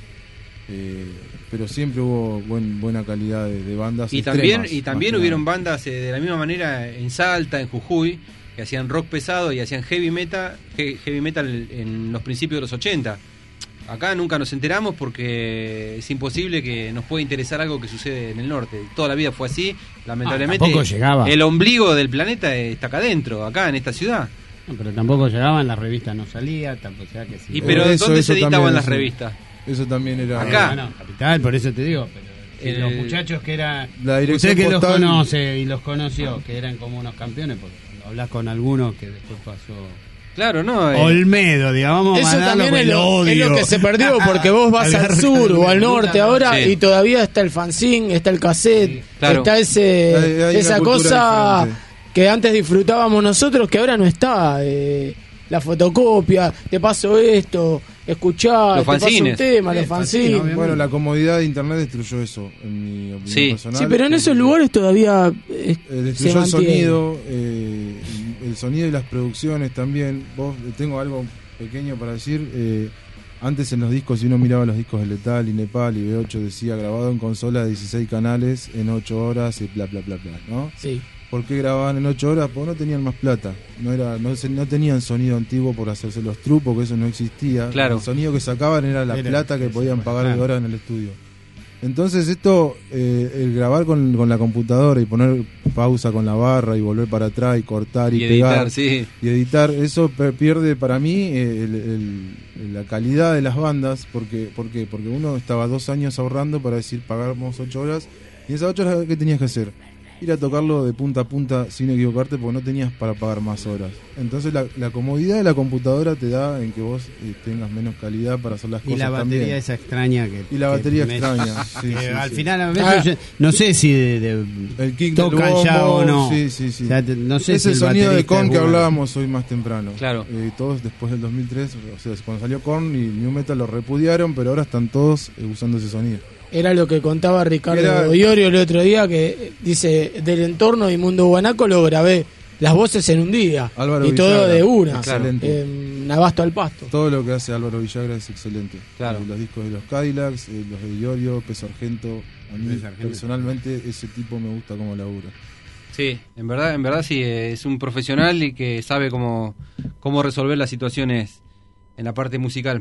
Eh, pero siempre hubo buen, buena calidad de, de bandas. Y extremas, también, y más también que hubieron nada. bandas eh, de la misma manera en Salta, en Jujuy, que hacían rock pesado y hacían heavy metal, he- heavy metal en los principios de los ochenta. Acá nunca nos enteramos porque es imposible que nos pueda interesar algo que sucede en el norte. Toda la vida fue así, lamentablemente. tampoco llegaba. El ombligo del planeta está acá adentro, acá en esta ciudad. No, pero tampoco llegaban, las revistas no salía, tampoco, o sea que sí. Y pero Eso- ¿dónde eso se editaban también, las eso. revistas? Eso también era. Acá. Bueno, Capital, por eso te digo, pero si El- los muchachos que eran... La dirección Usted que los postal- conoce y los conoció, que eran como unos campeones, porque cuando hablas con algunos que después pasó... Claro, ¿no? Eh, Olmedo, digamos, vamos a Eso mandarlo también con es el lo, es odio. lo que se perdió, porque vos vas al Agarra- sur o al norte ahora Sí. y todavía está el fanzine, está el cassette, Sí, claro. está ese Hay- hay una esa cultura cosa diferente. que antes disfrutábamos nosotros que ahora no está. eh, la fotocopia, te paso esto, escuchar, Los te paso un fanzines. tema, Sí, los fanzine, fanzines. obviamente. Bueno, la comodidad de internet destruyó eso, en mi opinión Sí. personal. Sí, pero en esos lugares todavía eh, Eh, se destruyó el mantiene. sonido, eh, el sonido y las producciones también. Vos, eh, tengo algo pequeño para decir. eh, antes en los discos, si uno miraba los discos de Letal y Nepal y B ocho, decía grabado en consola de dieciséis canales en ocho horas y bla, bla, bla, bla, ¿no? Sí. ¿Por qué grababan en ocho horas? Porque no tenían más plata. No era no, se- no tenían sonido antiguo por hacerse los trupos, que eso no existía. Claro. El sonido que sacaban era la Era- plata que sí, podían sí, pagar de claro. hora en el estudio. Entonces esto, eh, el grabar con, con la computadora y poner pausa con la barra y volver para atrás y cortar y, y pegar editar, sí. y editar, eso per- pierde para mí eh, el- el- la calidad de las bandas. Porque, ¿Por qué? Porque uno estaba dos años ahorrando para decir pagamos ocho horas y esas ocho horas, ¿qué tenías que hacer? Ir a tocarlo de punta a punta sin equivocarte porque no tenías para pagar más horas. Entonces la, la comodidad de la computadora te da en que vos eh, tengas menos calidad para hacer las Y cosas la batería también. esa extraña que... Y la que batería me- extraña. Sí, que sí, al sí. final a veces Ah. yo- no sé si de, de- El kick del tocan bombo, ya o no. sí, sí, sí. O sea, te- no sé es si el sonido de baterista Korn es que bueno. hablábamos hoy más temprano. Claro. Eh, todos después del dos mil tres, o sea, cuando salió Korn y New Metal lo repudiaron, pero ahora están todos eh, usando ese sonido. Era lo que contaba Ricardo Era- Iorio el otro día, que eh, dice, del entorno y Mundo Guanaco lo grabé las voces en un día. Álvaro y todo Villagra, de una. excelente. En Abasto al Pasto. Todo lo que hace Álvaro Villagra es excelente. Claro. Eh, los discos de los Cadillacs, eh, los de Iorio, Peso Argento. A mí Peso Argento. personalmente ese tipo me gusta como labura. Sí, en verdad, en verdad sí, eh, es un profesional y que sabe cómo, cómo resolver las situaciones en la parte musical.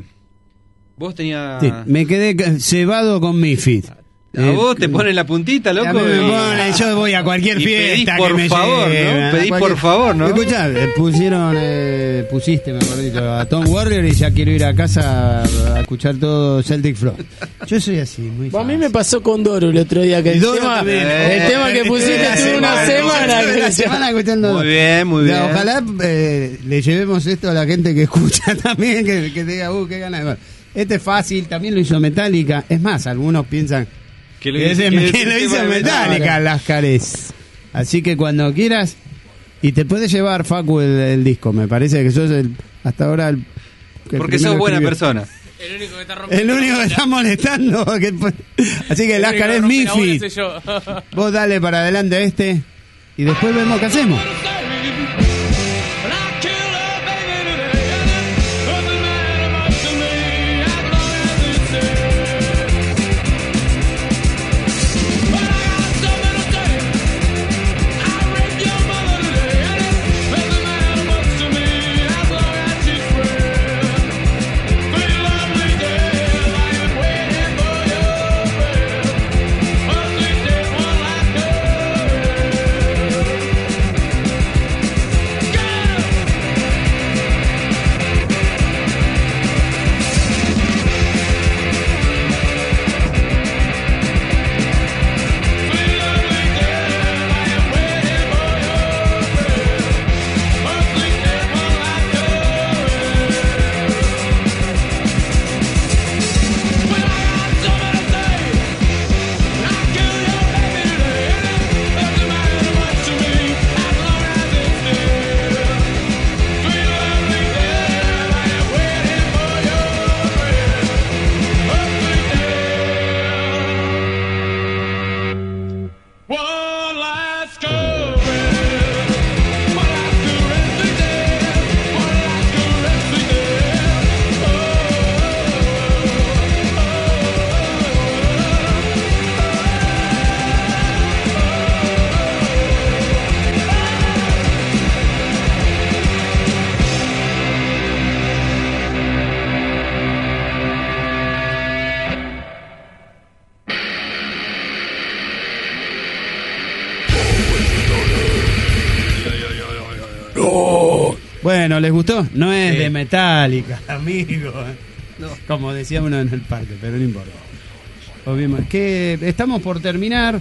Vos tenías... Sí, me quedé ca- cebado con Misfit. A vos te ponen la puntita, loco. A mí me y- ponen, yo voy a cualquier y pedís fiesta por que me favor, lleven, ¿no? a Pedís cualquier- por favor, ¿no? Escuchá, eh, pusieron, eh, pusiste, me acuerdo, a Tom Warrior y ya quiero ir a casa a, a escuchar todo Celtic Frost. Yo soy así, muy A mí fácil. me pasó con Doro el otro día que Y el Doro tema, también. el tema que pusiste La tuve una semana. Estuve la semana escuchando. Muy bien, muy Ya, bien. Ojalá eh, le llevemos esto a la gente que escucha también, que, que diga, uh, qué ganas de ver. Este es fácil, también lo hizo Metallica. Es más, algunos piensan Que que, es- que que es lo el hizo tema de Metallica, las cares. Así que cuando quieras, y te puedes llevar, Facu, el, el disco. Me parece que sos el, hasta ahora el. que Porque primero sos buena escribió. persona. El único que está El rompiendo. único que está molestando. que- así que El las único que cares rompe la bola Mifi. soy yo. Vos dale para adelante a este y después vemos qué hacemos. Bueno, ¿les gustó? No es Sí. de Metallica, amigo. Como decía uno en el parque, pero no importa. Obviamente. Que estamos por terminar.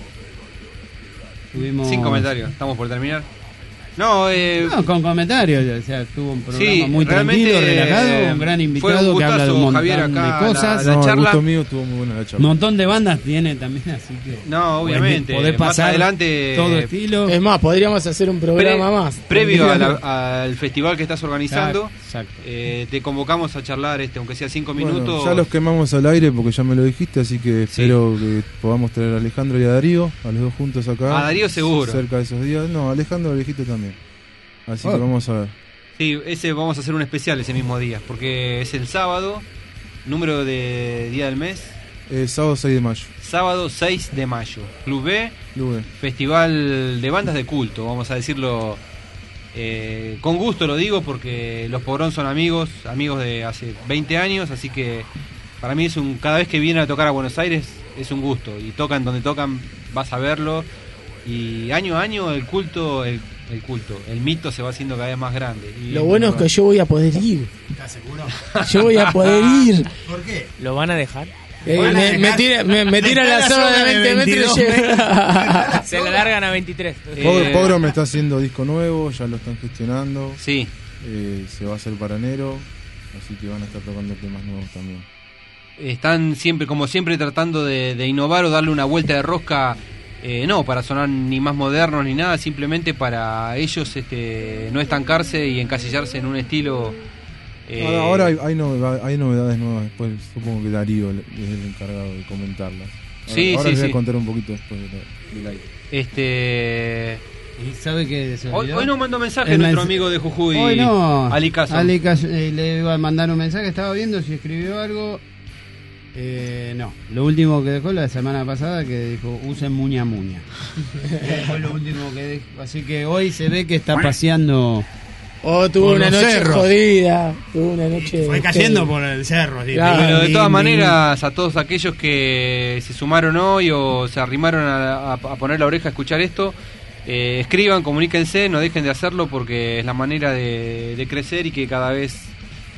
Tuvimos... Sin comentarios, estamos por terminar. No, eh, No, con comentarios. O sea, tuvo un programa sí, muy realmente, tranquilo, relajado. eh, Un gran fue invitado un que habla de un gustazo, montón Javier, acá, de cosas. la No, el charla. gusto mío estuvo muy buena la Un charla. montón de bandas tiene también, así que. No, obviamente. Podés Más pasar adelante, todo estilo. Es más, podríamos hacer un programa Pre- más. Previo a la- al festival que estás organizando, Exacto. eh, te convocamos a charlar, este, aunque sea cinco Bueno, minutos. ya los quemamos al aire porque ya me lo dijiste, así que Sí. espero que podamos traer a Alejandro y a Darío, a los dos juntos acá. A Darío seguro. Cerca de esos días. No, Alejandro lo dijiste también. Así Oh. que vamos a ver. Sí, ese vamos a hacer un especial ese mismo día, porque es el sábado, número de día del mes, Eh, sábado seis de mayo. sábado seis de mayo. Club B, Lube. Festival de Bandas de Culto, vamos a decirlo eh, con gusto, lo digo, porque los Pobrón son amigos, amigos de hace veinte años, así que para mí es un, cada vez que vienen a tocar a Buenos Aires es un gusto, y tocan donde tocan, vas a verlo, y año a año el culto, el, el culto, el mito se va haciendo cada vez más grande. Y Lo bueno es que yo voy a poder ir. ¿Estás seguro? Yo voy a poder ir. ¿Por qué? ¿Lo van a dejar? Eh, Van a me, dejar- me tira, me, me tira Está la la zona zona de de veinte metros y veintidós llega. Se la largan a veintitrés. Pogro, Eh, Pogro me está haciendo disco nuevo, ya lo están gestionando. Sí, Eh, se va a hacer para enero, así que van a estar tocando temas nuevos también. están siempre, como siempre, tratando de, de innovar o darle una vuelta de rosca, eh, no para sonar ni más modernos ni nada, simplemente para ellos este, no estancarse y encasillarse en un estilo. eh, Ahora, ahora hay, hay, novedad- hay novedades nuevas, después supongo que Darío es el encargado de comentarlas. Ahora, Sí, ahora sí, les voy sí. a contar un poquito después de la- del aire. este ¿Y sabe que se hoy, olvidó? hoy nos mandó mensaje El nuestro mens- amigo de Jujuy, Hoy no. Ali Caso. Ali Caso, eh, le iba a mandar un mensaje, estaba viendo si escribió algo. Eh, no, lo último que dejó la semana pasada que dijo usen muña muña. Eh, Fue lo último que dejó. Así que hoy se ve que está paseando. Oh, tuvo Por una los noche cerros. jodida. Tuvo una noche. Fue cayendo que- por el cerro. así, Claro. Pero de ding, todas ding, maneras, a todos aquellos que se sumaron hoy o se arrimaron a, a- a poner la oreja a escuchar esto, eh, escriban, comuníquense, no dejen de hacerlo porque es la manera de, de crecer y que cada vez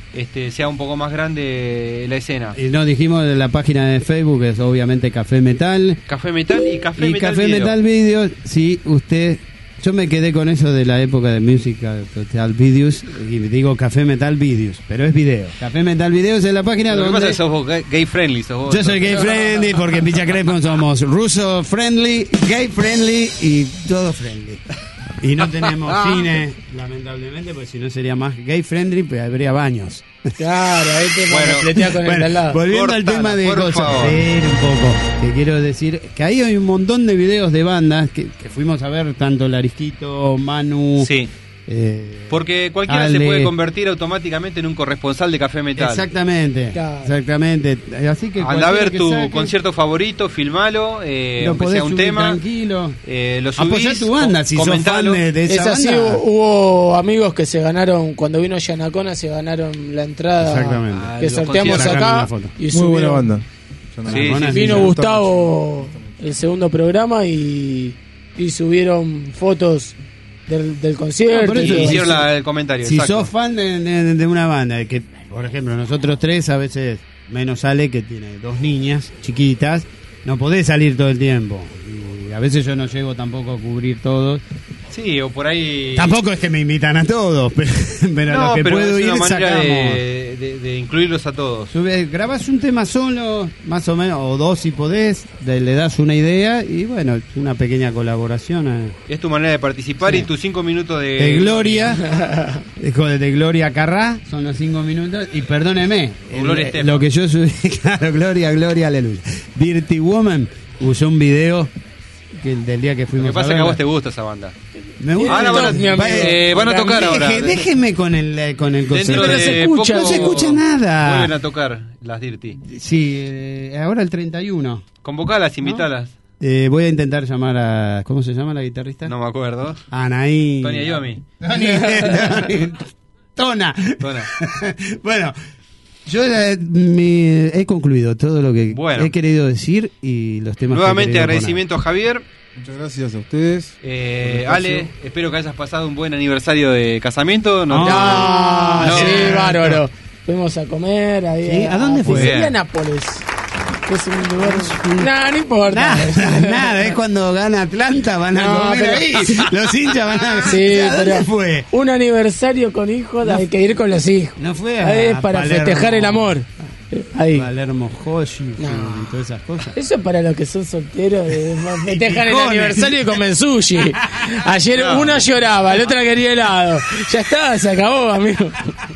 este, sea un poco más grande la escena. Y nos dijimos de la página de Facebook, es obviamente Café Metal. Café Metal y Café y Metal Café Video. Metal Video, sí, usted... Yo me quedé con eso de la época de Música Total Videos y digo Café Metal Videos, pero es video. Café Metal Videos es la página Lo que donde... pasa es que sos vos gay- gay friendly, sos vos. Yo soy gay friendly porque en Villa Crespo somos ruso friendly, gay friendly y todo friendly. Y no tenemos cine, lamentablemente, porque si no sería más gay friendly, pues habría baños. Claro, ahí te Bueno, completea con el de Bueno, al lado. volviendo al Cortala, tema de por cosas, favor. ver un poco, que quiero decir que ahí hay un montón de videos de bandas que, que fuimos a ver, tanto Larisquito, Manu, Sí. eh, Porque cualquiera Ale. se puede convertir automáticamente en un corresponsal de Café Metal. exactamente, Claro. exactamente, así que Anda a cualquiera ver que tu saque, concierto favorito, filmalo, eh, lo aunque podés sea un subir tema, tranquilo. eh, lo subís, Apoyá tu banda co- si sos fan comentalo. de, de Es esa así, banda. hubo, hubo amigos que se ganaron, cuando vino Yanacona se ganaron la entrada Exactamente. Ah, que los sorteamos conciertos. Sacaron acá una foto. y Muy subieron- buena banda. Sí, sí, sí. Vino Me gustó Gustavo el segundo programa y, y subieron fotos del, del concierto. No, por y eso todo. Hicieron la- el comentario. Si exacto. sos fan de, de- de una banda, que por ejemplo nosotros tres, a veces menos Ale, que tiene dos niñas chiquitas, no podés salir todo el tiempo. Y a veces yo no llego tampoco a cubrir todos. Sí, o por ahí... Tampoco es que me invitan a todos, pero, pero no, lo que pero puedo es ir una manera sacamos. de, de- de incluirlos a todos. Sube, grabás un tema solo, más o menos, o dos si podés, de- le das una idea y bueno, una pequeña colaboración. eh. Es tu manera de participar Sí. y tus cinco minutos de... De Gloria, de, de Gloria Carrá, son los cinco minutos. Y perdóneme, el- Gloria Estefan. lo que yo subí, claro, Gloria, Gloria, aleluya. Dirty Woman, usó un video que, del día que Lo fuimos que pasa a es que a vos verla. te gusta esa banda. Me gusta. Ahora van a, mi amigo. eh, van a tocar ahora. Deje- déjeme con el, eh, con el Dentro concepto. no de se escucha, poco no se escucha nada. Vuelven a tocar las Dirty. Sí, eh, ahora el treinta y uno. Convocalas, invitalas. Eh, voy a intentar llamar a... ¿Cómo se llama la guitarrista? No me acuerdo. Anaí. Tony Iommi. Tony- Tony- Tona. Tona. Bueno, yo eh, mi- he concluido todo lo que Bueno. he querido decir y los temas que he Nuevamente querido agradecimiento a Javier. Muchas gracias a ustedes. Eh, Por el Ale, espacio. espero que hayas pasado un buen aniversario de casamiento. No, te- Ah, No. sí, bárbaro. Fuimos a comer ahí. ¿Sí? ¿A dónde fue? Sería Bien. Nápoles. Que es un lugar. Nah, no importa. Nada, nada, es cuando gana Atlanta, van a No, comer pero- ahí. Los hinchas van a... Sí, ¿A dónde pero fue? un aniversario con hijos, hay que ir con los hijos. No fue Ahí a es para Palermo. festejar el amor. Ahí. Palermo Hoshi No. y todas esas cosas. Eso es para los que son solteros, eh, festejan el picones. aniversario y comen sushi. Ayer No. una lloraba, la otra quería helado. Ya está, se acabó, amigo.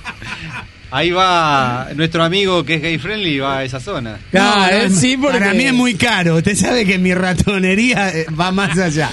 Ahí va nuestro amigo que es gay friendly, va a esa zona. Claro, No, eh, no, sí, porque... Para mí es muy caro. Usted sabe que mi ratonería eh, va más allá.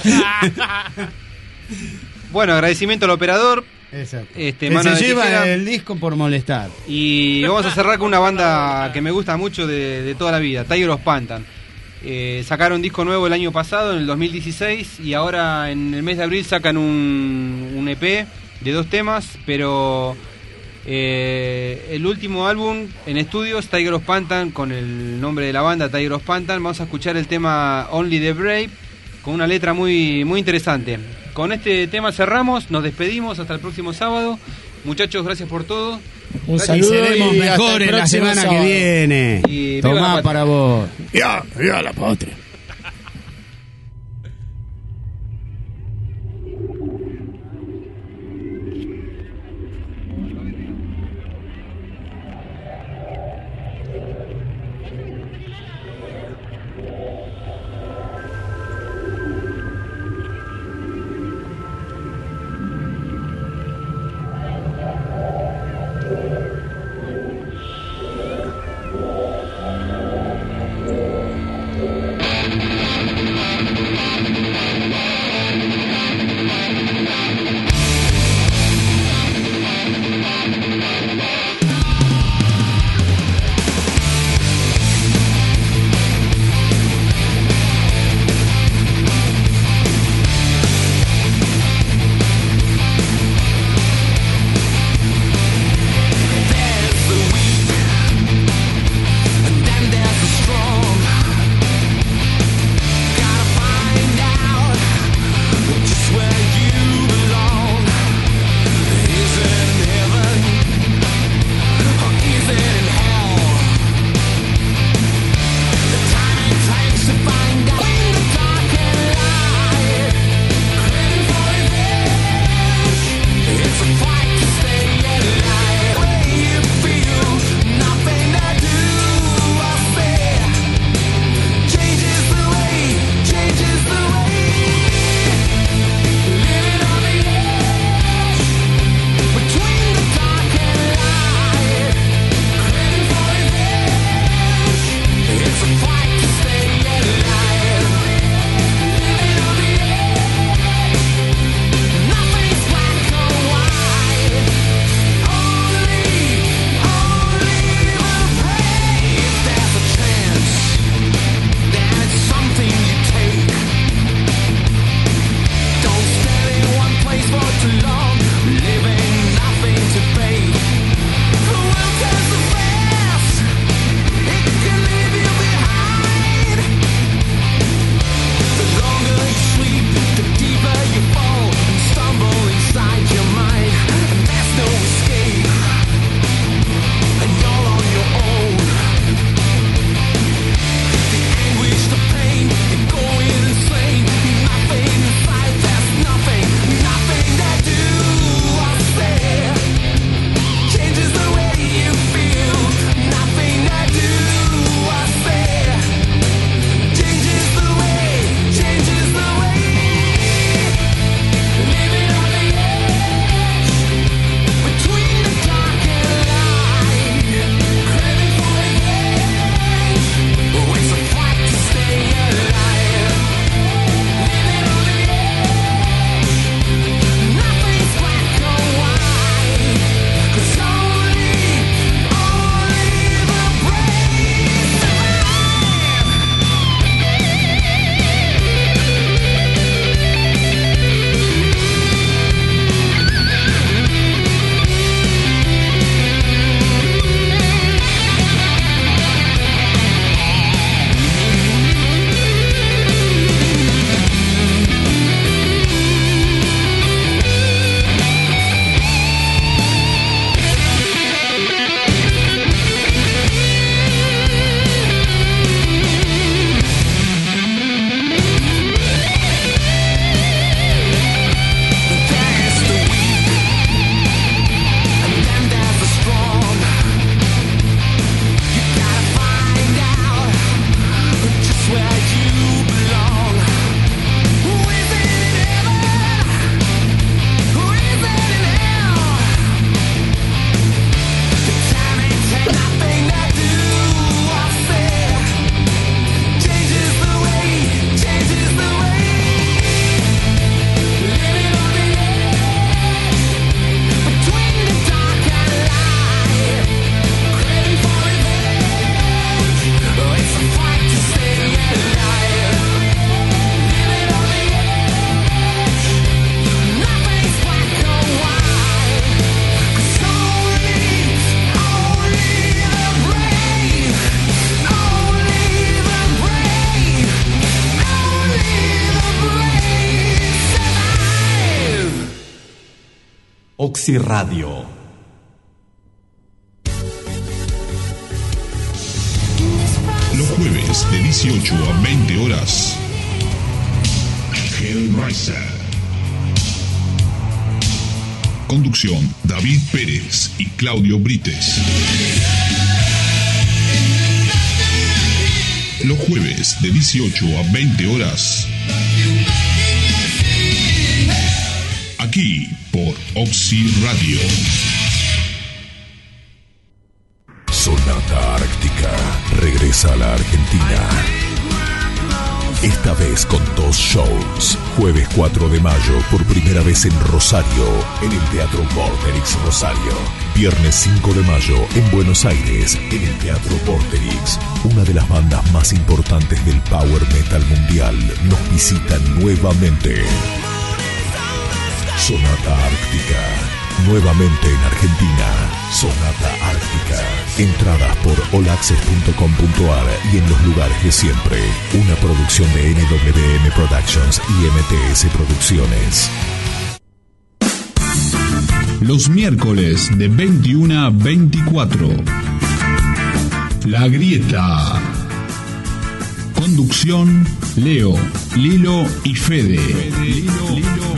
Bueno, agradecimiento al operador. Exacto. Este, que mano se de lleva tijera. el disco por molestar. Y vamos a cerrar con una banda que me gusta mucho de, de toda la vida, Tiger of Pantan. Eh, sacaron disco nuevo el año pasado, en el dos mil dieciséis, y ahora en el mes de abril sacan un, un E P de dos temas, pero eh, el último álbum en estudios, Tiger of Pantan, con el nombre de la banda, Tiger of Pantan. Vamos a escuchar el tema Only the Brave, con una letra muy, muy interesante. Con este tema cerramos, nos despedimos hasta el próximo sábado. Muchachos, gracias por todo. Un Y saludo seremos y hasta el mejores la próximo semana sábado. que viene. Y viva la Tomá patria. para vos. Ya, ya la patria. Thank Oxy Radio. Los jueves de dieciocho a veinte horas. Hellraiser. Conducción: David Pérez y Claudio Brites. Los jueves de dieciocho a veinte horas. Aquí por Oxy Radio. Sonata Ártica regresa a la Argentina. Esta vez con dos shows. Jueves cuatro de mayo, por primera vez en Rosario, en el Teatro Vorterix Rosario. Viernes cinco de mayo, en Buenos Aires, en el Teatro Vorterix. Una de las bandas más importantes del power metal mundial nos visita nuevamente. Sonata Ártica, nuevamente en Argentina. Sonata Ártica. Entradas por all access punto com punto a r y en los lugares de siempre. Una producción de N W M Productions y M T S Producciones. Los miércoles de veintiuno a veinticuatro. La Grieta. Conducción: Leo, Lilo y Fede. Lilo, Lilo,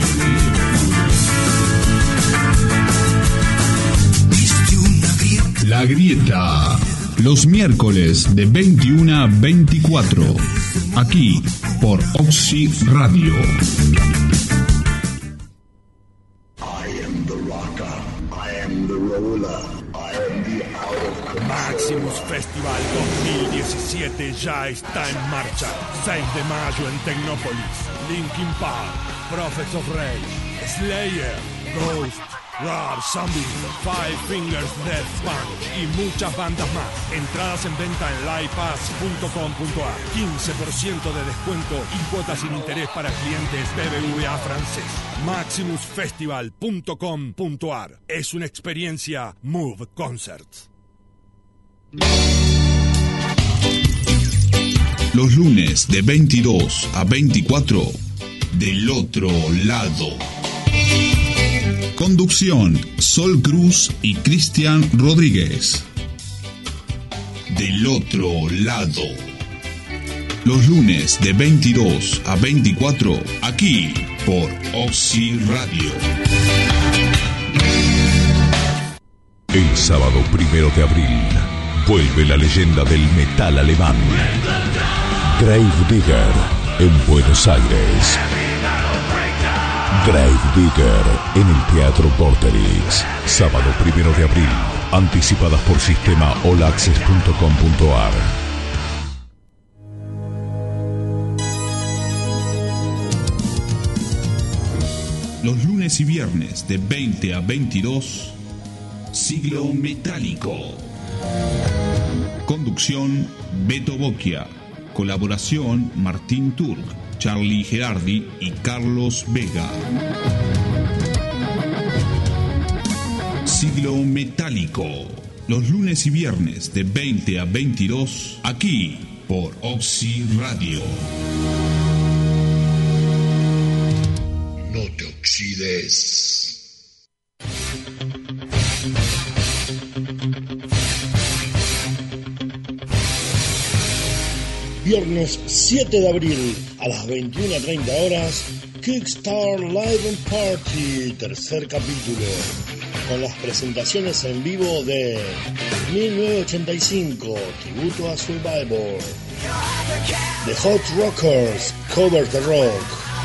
La Grieta. Los miércoles de veintiuno a veinticuatro. Aquí por Oxy Radio. Maximus Festival dos mil diecisiete ya está en marcha. seis de mayo en Tecnópolis. Linkin Park, Prophets of Rage, Slayer, Ghost, Rob Zombie, Five Fingers Death Punch y muchas bandas más. Entradas en venta en livepass punto com punto a r. quince por ciento de descuento y cuotas sin interés para clientes B B V A francés. maximus festival punto com punto a r. Es una experiencia Move Concerts. Los lunes de veintidós a veinticuatro. Del otro lado. Conducción: Sol Cruz y Cristian Rodríguez. Del otro lado. Los lunes de veintidós a veinticuatro, aquí por Oxy Radio. El sábado primero de abril vuelve la leyenda del metal alemán, Gravedigger, en Buenos Aires. Gravedigger en el Teatro Vorterix, sábado primero de abril. Anticipadas por sistema all access punto com punto a r. Los lunes y viernes de veinte a veintidós, Siglo Metálico. Conducción: Beto Bocchia. Colaboración: Martín Turk, Charlie Gerardi y Carlos Vega. Siglo Metálico. Los lunes y viernes de veinte a veintidós, aquí por Oxy Radio. No te oxides. Viernes siete de abril a las veintiuna treinta horas, Kickstarter Live and Party, tercer capítulo, con las presentaciones en vivo de mil novecientos ochenta y cinco, tributo a Survivor, The Hot Rockers, Cover the Rock,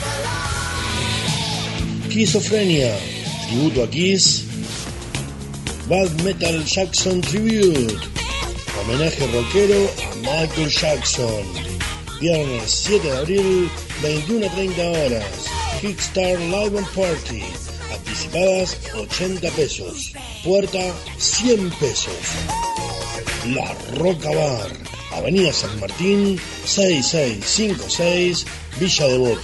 Kissophrenia, tributo a Kiss, Bad Metal Jackson Tribute, homenaje rockero a Michael Jackson. Viernes siete de abril, veintiuna treinta horas. Kickstarter Live and Party. Anticipadas ochenta pesos. Puerta cien pesos. La Roca Bar. Avenida San Martín, seis seis cinco seis, Villa Devoto.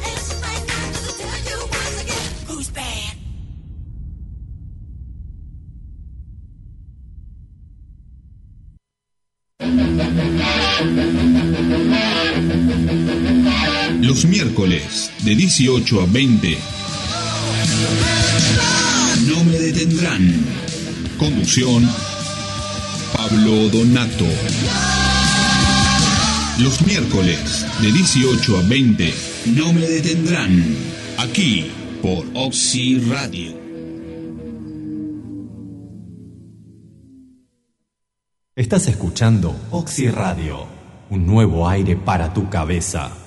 Los miércoles de dieciocho a veinte. No me detendrán. Conducción, Pablo Donato. Los miércoles de dieciocho a veinte, No me detendrán. Aquí por Oxy Radio. Estás escuchando Oxy Radio, un nuevo aire para tu cabeza.